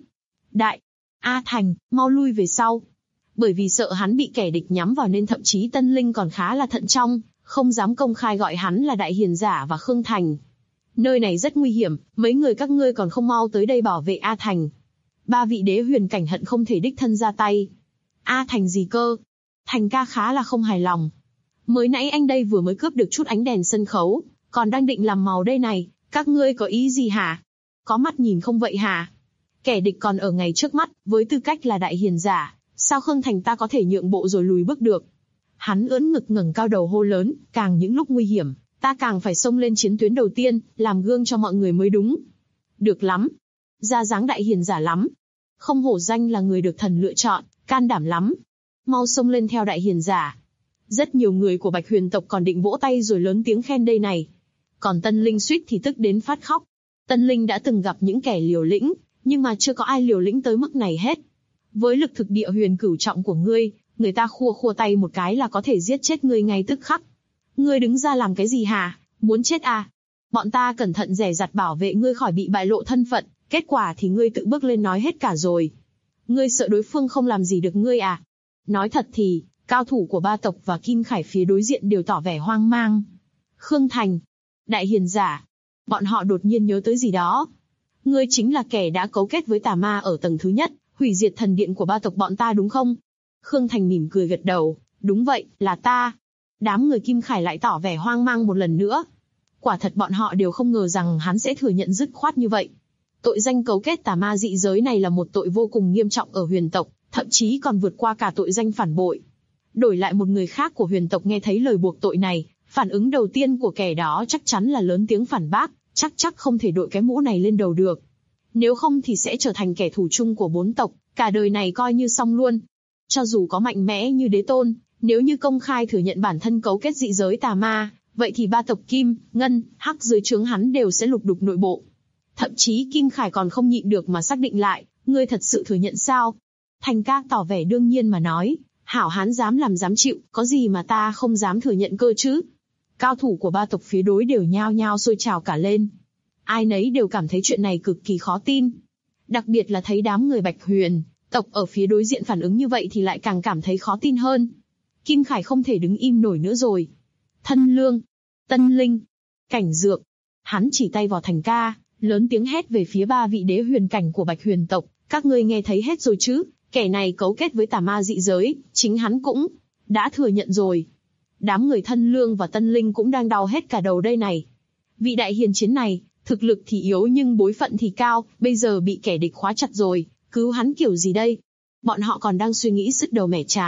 A Thành, mau lui về sau. Bởi vì sợ hắn bị kẻ địch nhắm vào nên thậm chí Tân Linh còn khá là thận trọng, không dám công khai gọi hắn là đại hiền giả và Khương Thành. Nơi này rất nguy hiểm, mấy người các ngươi còn không mau tới đây bảo vệ A Thành. Ba vị đế huyền cảnh hận không thể đích thân ra tay. A Thành gì cơ? Thành ca khá là không hài lòng. Mới nãy anh đây vừa mới cướp được chút ánh đèn sân khấu, còn đang định làm màu đây này, các ngươi có ý gì hả? Có mắt nhìn không vậy hả? Kẻ địch còn ở ngay trước mắt, với tư cách là đại hiền giả, sao Khương Thành ta có thể nhượng bộ rồi lùi bước được? Hắn ưỡn ngực ngẩng cao đầu hô lớn, càng những lúc nguy hiểm, ta càng phải xông lên chiến tuyến đầu tiên, làm gương cho mọi người mới đúng. Được lắm. Ra dáng đại hiền giả lắm. Không hổ danh là người được thần lựa chọn, can đảm lắm. Mau xông lên theo đại hiền giả. Rất nhiều người của Bạch Huyền tộc còn định vỗ tay rồi lớn tiếng khen đây này. Còn Tân Linh suýt thì tức đến phát khóc. Tân Linh đã từng gặp những kẻ liều lĩnh, nhưng mà chưa có ai liều lĩnh tới mức này hết. Với lực thực địa huyền cửu trọng của ngươi, người ta khua tay một cái là có thể giết chết ngươi ngay tức khắc. Ngươi đứng ra làm cái gì hả? Muốn chết à? Bọn ta cẩn thận dè dặt bảo vệ ngươi khỏi bị bại lộ thân phận, kết quả thì ngươi tự bước lên nói hết cả rồi. Ngươi sợ đối phương không làm gì được ngươi à? Nói thật thì, cao thủ của ba tộc và Kim Khải phía đối diện đều tỏ vẻ hoang mang. Khương Thành, đại hiền giả, bọn họ đột nhiên nhớ tới gì đó. Ngươi chính là kẻ đã cấu kết với tà ma ở tầng thứ nhất, hủy diệt thần điện của ba tộc bọn ta đúng không? Khương Thành mỉm cười gật đầu, đúng vậy, là ta. Đám người Kim Khải lại tỏ vẻ hoang mang một lần nữa. Quả thật bọn họ đều không ngờ rằng hắn sẽ thừa nhận dứt khoát như vậy. Tội danh cấu kết tà ma dị giới này là một tội vô cùng nghiêm trọng ở huyền tộc, thậm chí còn vượt qua cả tội danh phản bội. Đổi lại một người khác của huyền tộc nghe thấy lời buộc tội này, phản ứng đầu tiên của kẻ đó chắc chắn là lớn tiếng phản bác, chắc không thể đội cái mũ này lên đầu được. Nếu không thì sẽ trở thành kẻ thù chung của bốn tộc, cả đời này coi như xong luôn. Cho dù có mạnh mẽ như đế tôn, nếu như công khai thừa nhận bản thân cấu kết dị giới tà ma, vậy thì ba tộc Kim, Ngân, Hắc dưới trướng hắn đều sẽ lục đục nội bộ. Thậm chí Kim Khải còn không nhịn được mà xác định lại, ngươi thật sự thừa nhận sao? Thành ca tỏ vẻ đương nhiên mà nói, hảo hán dám làm dám chịu, có gì mà ta không dám thừa nhận cơ chứ? Cao thủ của ba tộc phía đối đều nhao nhao sôi trào cả lên. Ai nấy đều cảm thấy chuyện này cực kỳ khó tin. Đặc biệt là thấy đám người Bạch Huyền tộc ở phía đối diện phản ứng như vậy thì lại càng cảm thấy khó tin hơn. Kim Khải không thể đứng im nổi nữa rồi. Thân Lương, Tân Linh, Cảnh Dược. Hắn chỉ tay vào Thành ca, lớn tiếng hét về phía ba vị đế huyền cảnh của Bạch Huyền tộc. Các ngươi nghe thấy hết rồi chứ? Kẻ này cấu kết với tà ma dị giới, chính hắn cũng đã thừa nhận rồi. Đám người Thân Lương và Tân Linh cũng đang đau hết cả đầu đây này. Vị đại hiền chiến này, thực lực thì yếu nhưng bối phận thì cao, bây giờ bị kẻ địch khóa chặt rồi, cứu hắn kiểu gì đây? Bọn họ còn đang suy nghĩ sứt đầu mẻ chán,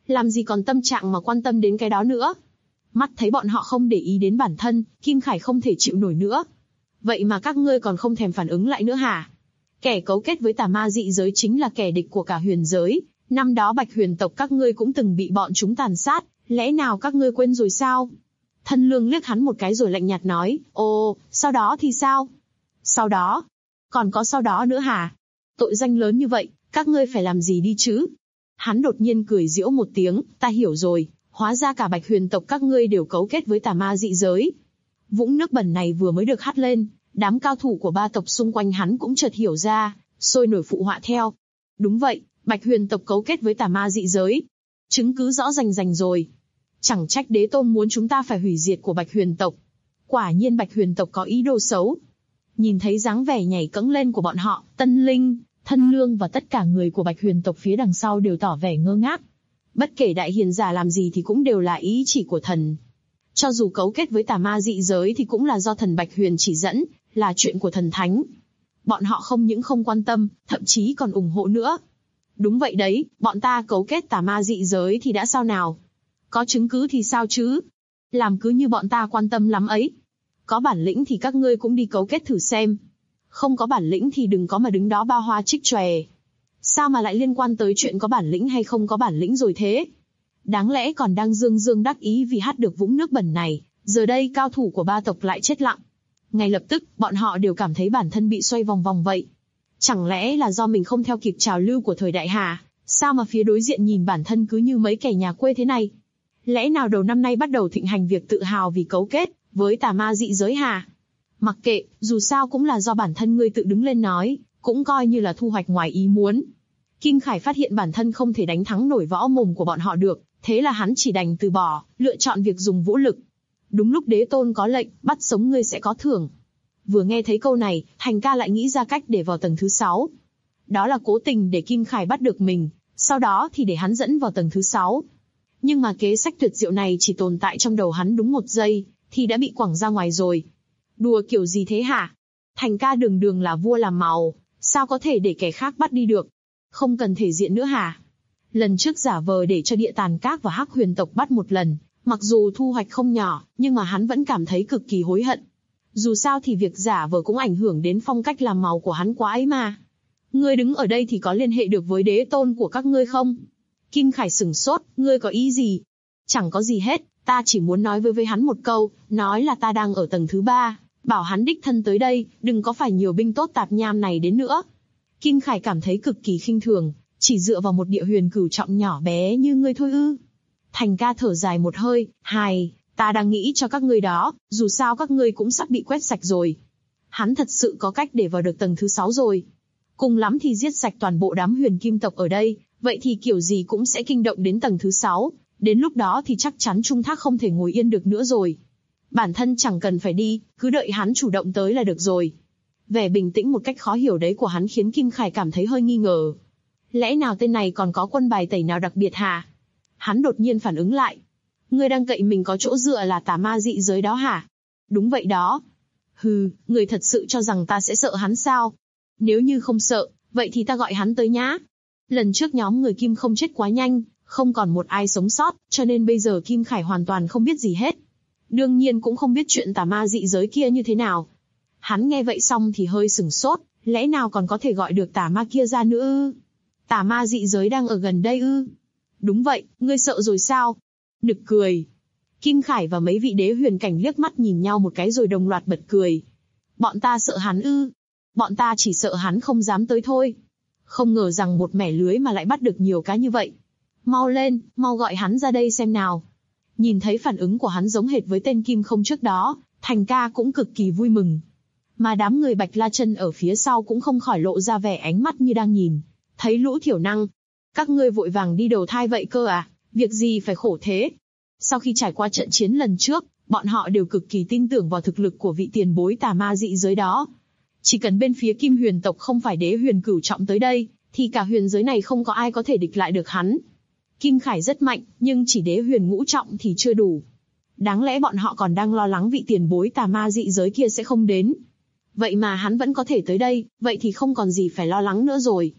Làm gì còn tâm trạng mà quan tâm đến cái đó nữa. Mắt thấy bọn họ không để ý đến bản thân, Kim Khải không thể chịu nổi nữa. Vậy mà các ngươi còn không thèm phản ứng lại nữa hả? Kẻ cấu kết với tà ma dị giới chính là kẻ địch của cả huyền giới. Năm đó Bạch Huyền tộc các ngươi cũng từng bị bọn chúng tàn sát, lẽ nào các ngươi quên rồi sao? Thân Lương liếc hắn một cái rồi lạnh nhạt nói, ồ, sau đó thì sao? Sau đó? Còn có sau đó nữa hả? Tội danh lớn như vậy, các ngươi phải làm gì đi chứ? Hắn đột nhiên cười giễu một tiếng, ta hiểu rồi, hóa ra cả Bạch Huyền tộc các ngươi đều cấu kết với tà ma dị giới. Vũng nước bẩn này vừa mới được hắt lên, đám cao thủ của ba tộc xung quanh hắn cũng chợt hiểu ra, sôi nổi phụ họa theo. Đúng vậy, Bạch Huyền tộc cấu kết với tà ma dị giới. Chứng cứ rõ rành rành rồi. Chẳng trách đế tôn muốn chúng ta phải hủy diệt của Bạch Huyền tộc. Quả nhiên Bạch Huyền tộc có ý đồ xấu. Nhìn thấy dáng vẻ nhảy cẫng lên của bọn họ, Tân Linh, Thân Lương và tất cả người của Bạch Huyền tộc phía đằng sau đều tỏ vẻ ngơ ngác. Bất kể đại hiền giả làm gì thì cũng đều là ý chỉ của thần. Cho dù cấu kết với tà ma dị giới thì cũng là do thần Bạch Huyền chỉ dẫn, là chuyện của thần thánh. Bọn họ không những không quan tâm, thậm chí còn ủng hộ nữa. Đúng vậy đấy, bọn ta cấu kết tà ma dị giới thì đã sao nào? Có chứng cứ thì sao chứ? Làm cứ như bọn ta quan tâm lắm ấy. Có bản lĩnh thì các ngươi cũng đi cấu kết thử xem. Không có bản lĩnh thì đừng có mà đứng đó ba hoa trích chòe. Sao mà lại liên quan tới chuyện có bản lĩnh hay không có bản lĩnh rồi thế? Đáng lẽ còn đang dương dương đắc ý vì hắt được vũng nước bẩn này, giờ đây cao thủ của ba tộc lại chết lặng. Ngay lập tức, bọn họ đều cảm thấy bản thân bị xoay vòng vòng vậy. Chẳng lẽ là do mình không theo kịp trào lưu của thời đại hả? Sao mà phía đối diện nhìn bản thân cứ như mấy kẻ nhà quê thế này? Lẽ nào đầu năm nay bắt đầu thịnh hành việc tự hào vì cấu kết với tà ma dị giới hả? Mặc kệ, dù sao cũng là do bản thân ngươi tự đứng lên nói, cũng coi như là thu hoạch ngoài ý muốn. Kim Khải phát hiện bản thân không thể đánh thắng nổi võ mồm của bọn họ được, thế là hắn chỉ đành từ bỏ, lựa chọn việc dùng vũ lực. Đúng lúc đế tôn có lệnh, bắt sống ngươi sẽ có thưởng. Vừa nghe thấy câu này, Thành Ca lại nghĩ ra cách để vào tầng thứ 6. Đó là cố tình để Kim Khải bắt được mình, sau đó thì để hắn dẫn vào tầng thứ 6. Nhưng mà kế sách tuyệt diệu này chỉ tồn tại trong đầu hắn đúng 1 giây, thì đã bị quẳng ra ngoài rồi. Đùa kiểu gì thế hả? Thành Ca đường đường là vua làm màu, sao có thể để kẻ khác bắt đi được? Không cần thể diện nữa hả? Lần trước giả vờ để cho Địa Tàn Các và Hắc Huyền tộc bắt một lần, mặc dù thu hoạch không nhỏ, nhưng mà hắn vẫn cảm thấy cực kỳ hối hận. Dù sao thì việc giả vờ cũng ảnh hưởng đến phong cách làm màu của hắn quá ấy mà. Ngươi đứng ở đây thì có liên hệ được với đế tôn của các ngươi không? Kim Khải sửng sốt, ngươi có ý gì? Chẳng có gì hết, ta chỉ muốn nói với hắn một câu, nói là ta đang ở tầng thứ 3, bảo hắn đích thân tới đây, đừng có phải nhiều binh tốt tạp nham này đến nữa. Kim Khải cảm thấy cực kỳ khinh thường, chỉ dựa vào một địa huyền cửu trọng nhỏ bé như ngươi thôi ư? Thành Ca thở dài một hơi, hài, ta đang nghĩ cho các ngươi đó, dù sao các ngươi cũng sắp bị quét sạch rồi. Hắn thật sự có cách để vào được tầng thứ 6 rồi. Cùng lắm thì giết sạch toàn bộ đám huyền kim tộc ở đây, vậy thì kiểu gì cũng sẽ kinh động đến tầng thứ 6, đến lúc đó thì chắc chắn Trung Thác không thể ngồi yên được nữa rồi. Bản thân chẳng cần phải đi, cứ đợi hắn chủ động tới là được rồi. Vẻ bình tĩnh một cách khó hiểu đấy của hắn khiến Kim Khải cảm thấy hơi nghi ngờ. Lẽ nào tên này còn có quân bài tẩy nào đặc biệt hả? Hắn đột nhiên phản ứng lại. Ngươi đang cậy mình có chỗ dựa là tà ma dị giới đó hả? Đúng vậy đó. Hừ, người thật sự cho rằng ta sẽ sợ hắn sao? Nếu như không sợ, vậy thì ta gọi hắn tới nhá. Lần trước nhóm người Kim không chết quá nhanh, không còn một ai sống sót, cho nên bây giờ Kim Khải hoàn toàn không biết gì hết. Đương nhiên cũng không biết chuyện tà ma dị giới kia như thế nào. Hắn nghe vậy xong thì hơi sửng sốt, lẽ nào còn có thể gọi được tà ma kia ra nữa ư? Tà ma dị giới đang ở gần đây ư? Đúng vậy, ngươi sợ rồi sao? Nực cười. Kim Khải và mấy vị đế huyền cảnh liếc mắt nhìn nhau một cái rồi đồng loạt bật cười. Bọn ta sợ hắn ư? Bọn ta chỉ sợ hắn không dám tới thôi. Không ngờ rằng một mẻ lưới mà lại bắt được nhiều cá như vậy. Mau lên, mau gọi hắn ra đây xem nào. Nhìn thấy phản ứng của hắn giống hệt với tên Kim không trước đó, Thành Ca cũng cực kỳ vui mừng. Mà đám người Bạch La Chân ở phía sau cũng không khỏi lộ ra vẻ ánh mắt như đang nhìn thấy lũ thiểu năng. Các ngươi vội vàng đi đầu thai vậy cơ à, việc gì phải khổ thế? Sau khi trải qua trận chiến lần trước, bọn họ đều cực kỳ tin tưởng vào thực lực của vị tiền bối tà ma dị giới đó. Chỉ cần bên phía Kim Huyền tộc không phải đế huyền cửu trọng tới đây, thì cả huyền giới này không có ai có thể địch lại được hắn. Kim Khải rất mạnh, nhưng chỉ đế huyền ngũ trọng thì chưa đủ. Đáng lẽ bọn họ còn đang lo lắng vị tiền bối tà ma dị giới kia sẽ không đến. Vậy mà hắn vẫn có thể tới đây, vậy thì không còn gì phải lo lắng nữa rồi.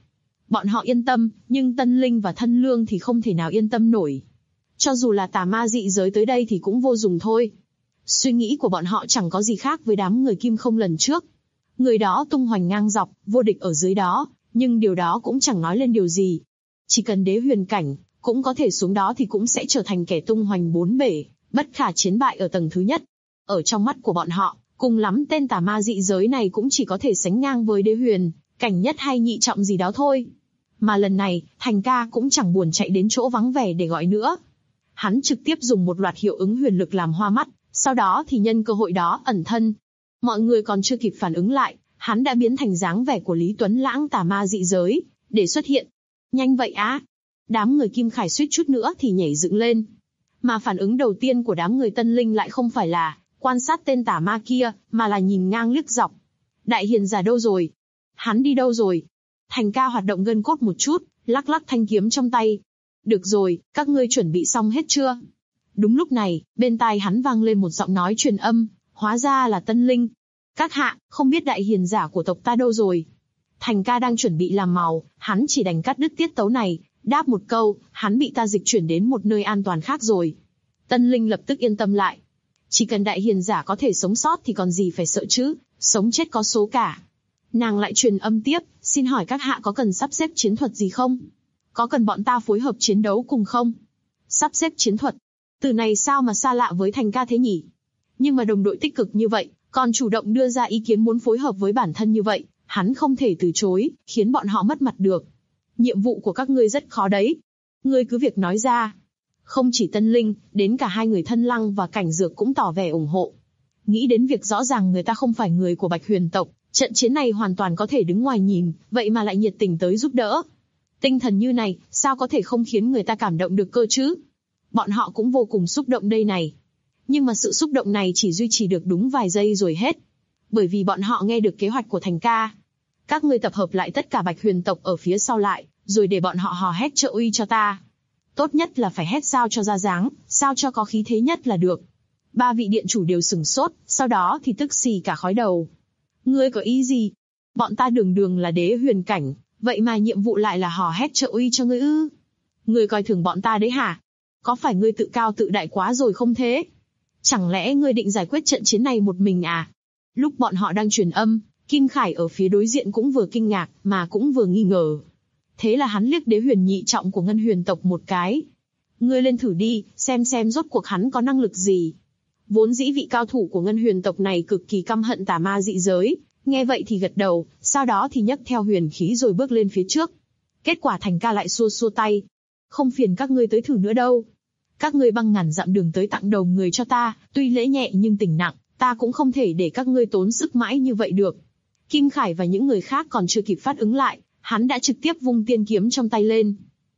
Bọn họ yên tâm, nhưng Tân Linh và Thân Lương thì không thể nào yên tâm nổi. Cho dù là tà ma dị giới tới đây thì cũng vô dụng thôi. Suy nghĩ của bọn họ chẳng có gì khác với đám người Kim Không lần trước. Người đó tung hoành ngang dọc, vô địch ở dưới đó, nhưng điều đó cũng chẳng nói lên điều gì. Chỉ cần đế huyền cảnh, cũng có thể xuống đó thì cũng sẽ trở thành kẻ tung hoành bốn bể, bất khả chiến bại ở tầng thứ nhất. Ở trong mắt của bọn họ, cùng lắm tên tà ma dị giới này cũng chỉ có thể sánh ngang với đế huyền, cảnh nhất hay nhị trọng gì đó thôi. Mà lần này, Thành ca cũng chẳng buồn chạy đến chỗ vắng vẻ để gọi nữa. Hắn trực tiếp dùng một loạt hiệu ứng huyền lực làm hoa mắt, sau đó thì nhân cơ hội đó ẩn thân. Mọi người còn chưa kịp phản ứng lại, hắn đã biến thành dáng vẻ của Lý Tuấn Lãng tà ma dị giới, để xuất hiện. Nhanh vậy á! Đám người Kim Khải suýt chút nữa thì nhảy dựng lên. Mà phản ứng đầu tiên của đám người Tân Linh lại không phải là quan sát tên tà ma kia, mà là nhìn ngang liếc dọc. Đại hiền giả đâu rồi? Hắn đi đâu rồi? Thành ca hoạt động gân cốt một chút, lắc lắc thanh kiếm trong tay. Được rồi, các ngươi chuẩn bị xong hết chưa? Đúng lúc này, bên tai hắn vang lên một giọng nói truyền âm, hóa ra là Tân Linh. Các hạ, không biết đại hiền giả của tộc ta đâu rồi? Thành ca đang chuẩn bị làm màu, hắn chỉ đành cắt đứt tiết tấu này, đáp một câu, hắn bị ta dịch chuyển đến một nơi an toàn khác rồi. Tân Linh lập tức yên tâm lại. Chỉ cần đại hiền giả có thể sống sót thì còn gì phải sợ chứ, sống chết có số cả. Nàng lại truyền âm tiếp, xin hỏi các hạ có cần sắp xếp chiến thuật gì không? Có cần bọn ta phối hợp chiến đấu cùng không? Sắp xếp chiến thuật. Từ này sao mà xa lạ với Thành ca thế nhỉ? Nhưng mà đồng đội tích cực như vậy, còn chủ động đưa ra ý kiến muốn phối hợp với bản thân như vậy, hắn không thể từ chối, khiến bọn họ mất mặt được. Nhiệm vụ của các ngươi rất khó đấy. Ngươi cứ việc nói ra. Không chỉ Tân Linh, đến cả hai người Thân Lăng và Cảnh Dược cũng tỏ vẻ ủng hộ. Nghĩ đến việc rõ ràng người ta không phải người của Bạch Huyền tộc, trận chiến này hoàn toàn có thể đứng ngoài nhìn, vậy mà lại nhiệt tình tới giúp đỡ. Tinh thần như này, sao có thể không khiến người ta cảm động được cơ chứ? Bọn họ cũng vô cùng xúc động đây này. Nhưng mà sự xúc động này chỉ duy trì được đúng vài giây rồi hết. Bởi vì bọn họ nghe được kế hoạch của Thành ca. Các ngươi tập hợp lại tất cả Bạch Huyền tộc ở phía sau lại, rồi để bọn họ hò hét trợ uy cho ta. Tốt nhất là phải hét sao cho ra dáng, sao cho có khí thế nhất là được. Ba vị điện chủ đều sửng sốt, sau đó thì tức xì cả khói đầu. Ngươi có ý gì? Bọn ta đường đường là đế huyền cảnh, vậy mà nhiệm vụ lại là hò hét trợ uy cho ngươi ư? Ngươi coi thường bọn ta đấy hả? Có phải ngươi tự cao tự đại quá rồi không thế? Chẳng lẽ ngươi định giải quyết trận chiến này một mình à? Lúc bọn họ đang truyền âm, Kim Khải ở phía đối diện cũng vừa kinh ngạc, mà cũng vừa nghi ngờ. Thế là hắn liếc đế huyền nhị trọng của Ngân Huyền tộc một cái. Ngươi lên thử đi, xem rốt cuộc hắn có năng lực gì. Vốn dĩ vị cao thủ của Ngân Huyền tộc này cực kỳ căm hận tà ma dị giới, nghe vậy thì gật đầu, sau đó thì nhấc theo huyền khí rồi bước lên phía trước. Kết quả Thành ca lại xua xua tay. Không phiền các ngươi tới thử nữa đâu. Các ngươi băng ngàn dặm đường tới tặng đầu người cho ta, tuy lễ nhẹ nhưng tình nặng, ta cũng không thể để các ngươi tốn sức mãi như vậy được. Kim Khải và những người khác còn chưa kịp phản ứng lại, hắn đã trực tiếp vung tiên kiếm trong tay lên.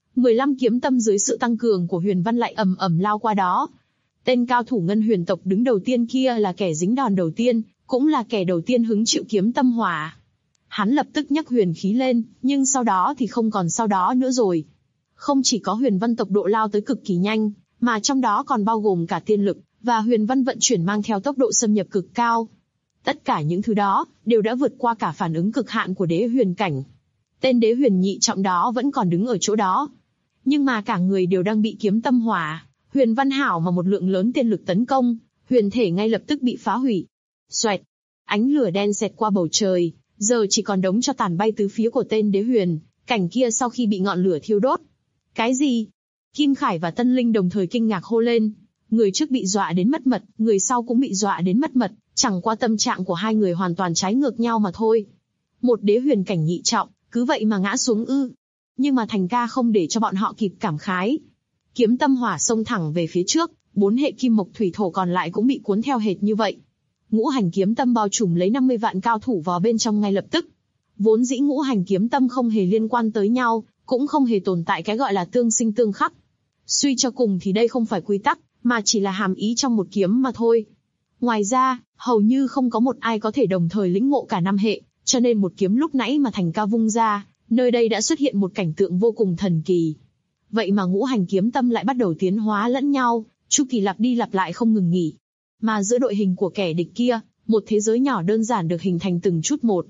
15 kiếm tâm dưới sự tăng cường của Huyền Văn lại ầm ầm lao qua đó. Tên cao thủ Ngân Huyền tộc đứng đầu tiên kia là kẻ dính đòn đầu tiên, cũng là kẻ đầu tiên hứng chịu kiếm tâm hỏa. Hắn lập tức nhấc huyền khí lên, nhưng sau đó thì không còn sau đó nữa rồi. Không chỉ có Huyền Văn tộc độ lao tới cực kỳ nhanh, mà trong đó còn bao gồm cả tiên lực, và Huyền Văn vận chuyển mang theo tốc độ xâm nhập cực cao. Tất cả những thứ đó, đều đã vượt qua cả phản ứng cực hạn của đế huyền cảnh. Tên đế huyền nhị trọng đó vẫn còn đứng ở chỗ đó. Nhưng mà cả người đều đang bị kiếm tâm hỏa, Huyền Văn hảo mà một lượng lớn tiên lực tấn công, huyền thể ngay lập tức bị phá hủy. Xoẹt, ánh lửa đen xẹt qua bầu trời, giờ chỉ còn đống tro tàn bay tứ phía của tên đế huyền, cảnh kia sau khi bị ngọn lửa thiêu đốt. Cái gì? Kim Khải và Tân Linh đồng thời kinh ngạc hô lên. Người trước bị dọa đến mất mật, người sau cũng bị dọa đến mất mật, chẳng qua tâm trạng của hai người hoàn toàn trái ngược nhau mà thôi. Một đế huyền cảnh nhị trọng, cứ vậy mà ngã xuống ư? Nhưng mà Thành ca không để cho bọn họ kịp cảm khái. Kiếm tâm hỏa xông thẳng về phía trước, 4 hệ kim mộc thủy thổ còn lại cũng bị cuốn theo hệt như vậy. Ngũ hành kiếm tâm bao trùm lấy 50 vạn cao thủ vào bên trong ngay lập tức. Vốn dĩ ngũ hành kiếm tâm không hề liên quan tới nhau, cũng không hề tồn tại cái gọi là tương sinh tương khắc. Suy cho cùng thì đây không phải quy tắc, mà chỉ là hàm ý trong một kiếm mà thôi. Ngoài ra, hầu như không có một ai có thể đồng thời lĩnh ngộ cả 5 hệ, cho nên một kiếm lúc nãy mà Thành ca vung ra, nơi đây đã xuất hiện một cảnh tượng vô cùng thần kỳ. Vậy mà ngũ hành kiếm tâm lại bắt đầu tiến hóa lẫn nhau, chu kỳ lặp đi lặp lại không ngừng nghỉ. Mà giữa đội hình của kẻ địch kia, một thế giới nhỏ đơn giản được hình thành từng chút một.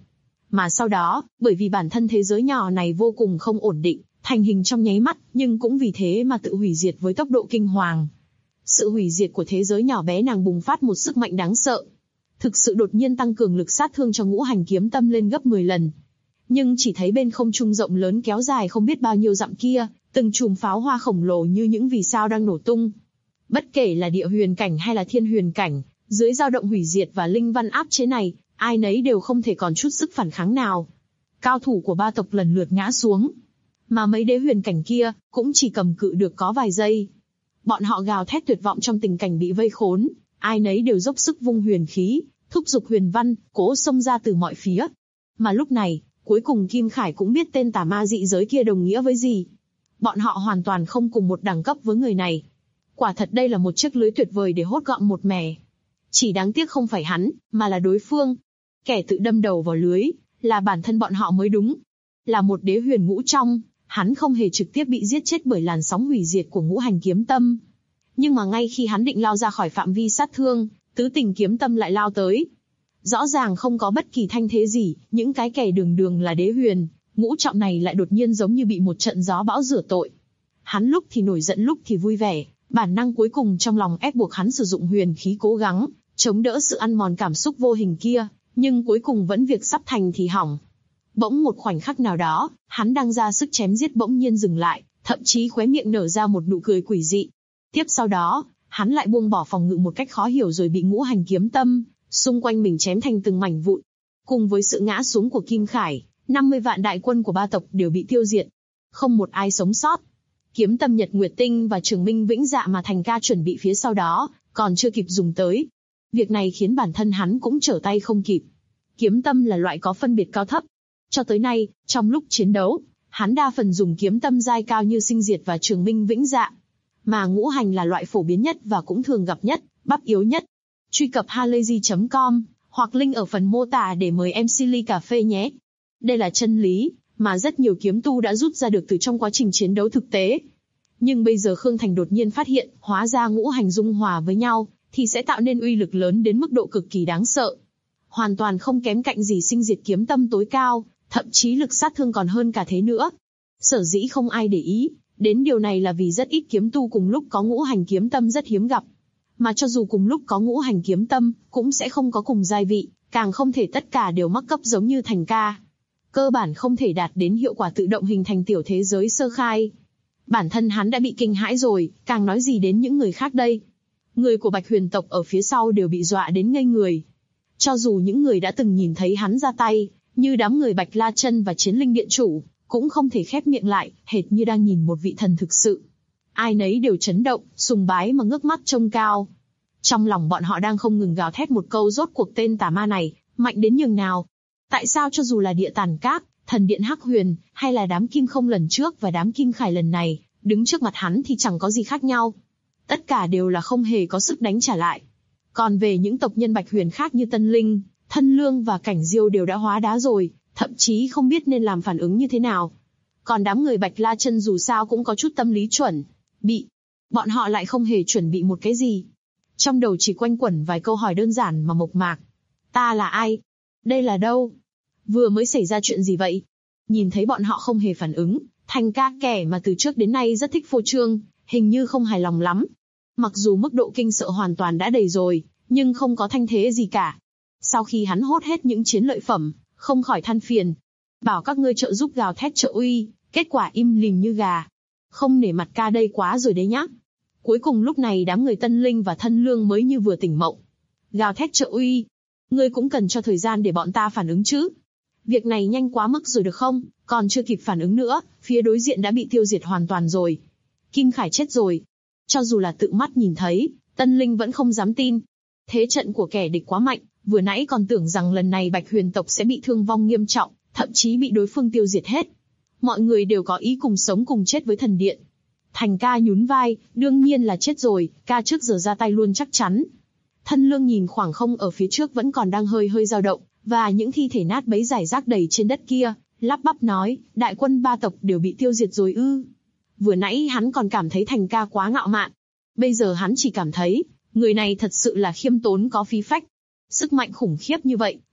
Mà sau đó, bởi vì bản thân thế giới nhỏ này vô cùng không ổn định, thành hình trong nháy mắt, nhưng cũng vì thế mà tự hủy diệt với tốc độ kinh hoàng. Sự hủy diệt của thế giới nhỏ bé nàng bùng phát một sức mạnh đáng sợ. Thực sự đột nhiên tăng cường lực sát thương cho Ngũ Hành Kiếm Tâm lên gấp 10 lần. Nhưng chỉ thấy bên không trung rộng lớn kéo dài không biết bao nhiêu dặm kia, từng chùm pháo hoa khổng lồ như những vì sao đang nổ tung. Bất kể là địa huyền cảnh hay là thiên huyền cảnh, dưới dao động hủy diệt và linh văn áp chế này, ai nấy đều không thể còn chút sức phản kháng nào. Cao thủ của ba tộc lần lượt ngã xuống. Mà mấy đế huyền cảnh kia, cũng chỉ cầm cự được có vài giây. Bọn họ gào thét tuyệt vọng trong tình cảnh bị vây khốn, ai nấy đều dốc sức vung huyền khí, thúc giục huyền văn, cố xông ra từ mọi phía. Mà lúc này, cuối cùng Kim Khải cũng biết tên tà ma dị giới kia đồng nghĩa với gì. Bọn họ hoàn toàn không cùng một đẳng cấp với người này. Quả thật đây là một chiếc lưới tuyệt vời để hốt gọn một mẻ. Chỉ đáng tiếc không phải hắn, mà là đối phương. Kẻ tự đâm đầu vào lưới, là bản thân bọn họ mới đúng. Là một đế huyền ngũ trong, hắn không hề trực tiếp bị giết chết bởi làn sóng hủy diệt của Ngũ Hành Kiếm Tâm. Nhưng mà ngay khi hắn định lao ra khỏi phạm vi sát thương, Tứ Tình Kiếm Tâm lại lao tới. Rõ ràng không có bất kỳ thanh thế gì, những cái kẻ đường đường là đế huyền, ngũ trọng này lại đột nhiên giống như bị một trận gió bão rửa tội. Hắn lúc thì nổi giận lúc thì vui vẻ, bản năng cuối cùng trong lòng ép buộc hắn sử dụng huyền khí cố gắng, chống đỡ sự ăn mòn cảm xúc vô hình kia, nhưng cuối cùng vẫn việc sắp thành thì hỏng. Bỗng một khoảnh khắc nào đó, hắn đang ra sức chém giết bỗng nhiên dừng lại, thậm chí khóe miệng nở ra một nụ cười quỷ dị. Tiếp sau đó, hắn lại buông bỏ phòng ngự một cách khó hiểu rồi bị Ngũ Hành Kiếm Tâm xung quanh mình chém thành từng mảnh vụn. Cùng với sự ngã xuống của Kim Khải, 50 vạn đại quân của ba tộc đều bị tiêu diệt. Không một ai sống sót. Kiếm Tâm Nhật Nguyệt Tinh và Trường Minh Vĩnh Dạ mà Thành Ca chuẩn bị phía sau đó, còn chưa kịp dùng tới. Việc này khiến bản thân hắn cũng trở tay không kịp. Kiếm tâm là loại có phân biệt cao thấp. Cho tới nay, trong lúc chiến đấu, hắn đa phần dùng kiếm tâm giai cao như Sinh Diệt và Trường Minh Vĩnh Dạ. Mà ngũ hành là loại phổ biến nhất và cũng thường gặp nhất, bắp yếu nhất. Truy cập halayzi.com hoặc link ở phần mô tả để mời MC ly cà phê nhé. Đây là chân lý mà rất nhiều kiếm tu đã rút ra được từ trong quá trình chiến đấu thực tế. Nhưng bây giờ Khương Thành đột nhiên phát hiện, hóa ra ngũ hành dung hòa với nhau, thì sẽ tạo nên uy lực lớn đến mức độ cực kỳ đáng sợ. Hoàn toàn không kém cạnh gì Sinh Diệt kiếm tâm tối cao, thậm chí lực sát thương còn hơn cả thế nữa. Sở dĩ không ai để ý đến điều này là vì rất ít kiếm tu cùng lúc có ngũ hành kiếm tâm rất hiếm gặp. Mà cho dù cùng lúc có ngũ hành kiếm tâm, cũng sẽ không có cùng giai vị, càng không thể tất cả đều mắc cấp giống như Thành Ca. Cơ bản không thể đạt đến hiệu quả tự động hình thành tiểu thế giới sơ khai. Bản thân hắn đã bị kinh hãi rồi, càng nói gì đến những người khác đây. Người của Bạch Huyền tộc ở phía sau đều bị dọa đến ngây người. Cho dù những người đã từng nhìn thấy hắn ra tay, như đám người Bạch La Chân và Chiến Linh Điện Chủ, cũng không thể khép miệng lại, hệt như đang nhìn một vị thần thực sự. Ai nấy đều chấn động, sùng bái mà ngước mắt trông cao. Trong lòng bọn họ đang không ngừng gào thét một câu rốt cuộc tên tà ma này, mạnh đến nhường nào. Tại sao cho dù là Địa Tàn Các, Thần Điện Hắc Huyền, hay là đám Kim Không lần trước và đám Kim Khải lần này, đứng trước mặt hắn thì chẳng có gì khác nhau. Tất cả đều là không hề có sức đánh trả lại. Còn về những tộc nhân Bạch Huyền khác như Tân Linh, Thân Lương và Cảnh Diêu đều đã hóa đá rồi, thậm chí không biết nên làm phản ứng như thế nào. Còn đám người Bạch La Chân dù sao cũng có chút tâm lý chuẩn bị. Bọn họ lại không hề chuẩn bị một cái gì. Trong đầu chỉ quanh quẩn vài câu hỏi đơn giản mà mộc mạc. Ta là ai? Đây là đâu? Vừa mới xảy ra chuyện gì vậy? Nhìn thấy bọn họ không hề phản ứng, Thành Ca, kẻ mà từ trước đến nay rất thích phô trương, hình như không hài lòng lắm. Mặc dù mức độ kinh sợ hoàn toàn đã đầy rồi, nhưng không có thanh thế gì cả. Sau khi hắn hốt hết những chiến lợi phẩm, không khỏi than phiền. Bảo các ngươi trợ giúp gào thét trợ uy, kết quả im lìm như gà. Không nể mặt ca đây quá rồi đấy nhá. Cuối cùng lúc này đám người Tân Linh và Thân Lương mới như vừa tỉnh mộng. Gào thét trợ uy. Ngươi cũng cần cho thời gian để bọn ta phản ứng chứ. Việc này nhanh quá mức rồi được không? Còn chưa kịp phản ứng nữa, phía đối diện đã bị tiêu diệt hoàn toàn rồi. Kim Khải chết rồi. Cho dù là tự mắt nhìn thấy, Tân Linh vẫn không dám tin. Thế trận của kẻ địch quá mạnh, vừa nãy còn tưởng rằng lần này Bạch Huyền tộc sẽ bị thương vong nghiêm trọng, thậm chí bị đối phương tiêu diệt hết. Mọi người đều có ý cùng sống cùng chết với thần điện. Thành Ca nhún vai, đương nhiên là chết rồi, ca trước giờ ra tay luôn chắc chắn. Thân Lương nhìn khoảng không ở phía trước vẫn còn đang hơi hơi dao động, và những thi thể nát bấy rải rác đầy trên đất kia, lắp bắp nói, đại quân ba tộc đều bị tiêu diệt rồi ư? Vừa nãy hắn còn cảm thấy Thành Ca quá ngạo mạn. Bây giờ hắn chỉ cảm thấy, người này thật sự là khiêm tốn có khí phách. Sức mạnh khủng khiếp như vậy,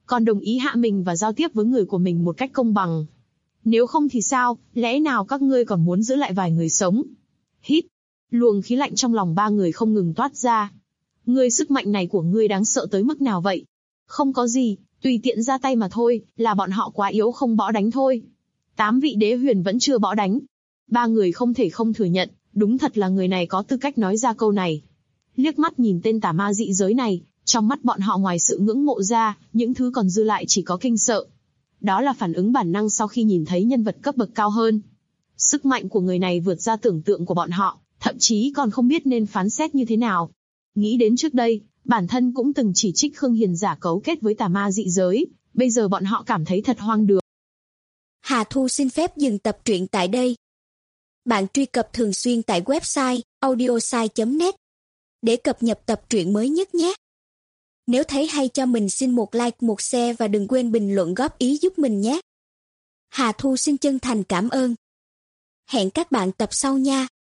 còn đồng ý hạ mình và giao tiếp với người của mình một cách công bằng. Nếu không thì sao, lẽ nào các ngươi còn muốn giữ lại vài người sống? Hít, luồng khí lạnh trong lòng ba người không ngừng toát ra. Ngươi, sức mạnh này của ngươi đáng sợ tới mức nào vậy? Không có gì, tùy tiện ra tay mà thôi, là bọn họ quá yếu không bỏ đánh thôi. 8 vị đế huyền vẫn chưa bỏ đánh. Ba người không thể không thừa nhận, đúng thật là người này có tư cách nói ra câu này. Liếc mắt nhìn tên tà ma dị giới này, trong mắt bọn họ ngoài sự ngưỡng mộ ra, những thứ còn dư lại chỉ có kinh sợ. Đó là phản ứng bản năng sau khi nhìn thấy nhân vật cấp bậc cao hơn. Sức mạnh của người này vượt ra tưởng tượng của bọn họ, thậm chí còn không biết nên phán xét như thế nào. Nghĩ đến trước đây, bản thân cũng từng chỉ trích Khương Hiền giả cấu kết với tà ma dị giới, bây giờ bọn họ cảm thấy thật hoang đường. Hà Thu xin phép dừng tập truyện tại đây. Bạn truy cập thường xuyên tại website audiosai.net để cập nhật tập truyện mới nhất nhé. Nếu thấy hay cho mình xin một like, một share và đừng quên bình luận góp ý giúp mình nhé. Hà Thu xin chân thành cảm ơn. Hẹn các bạn tập sau nha.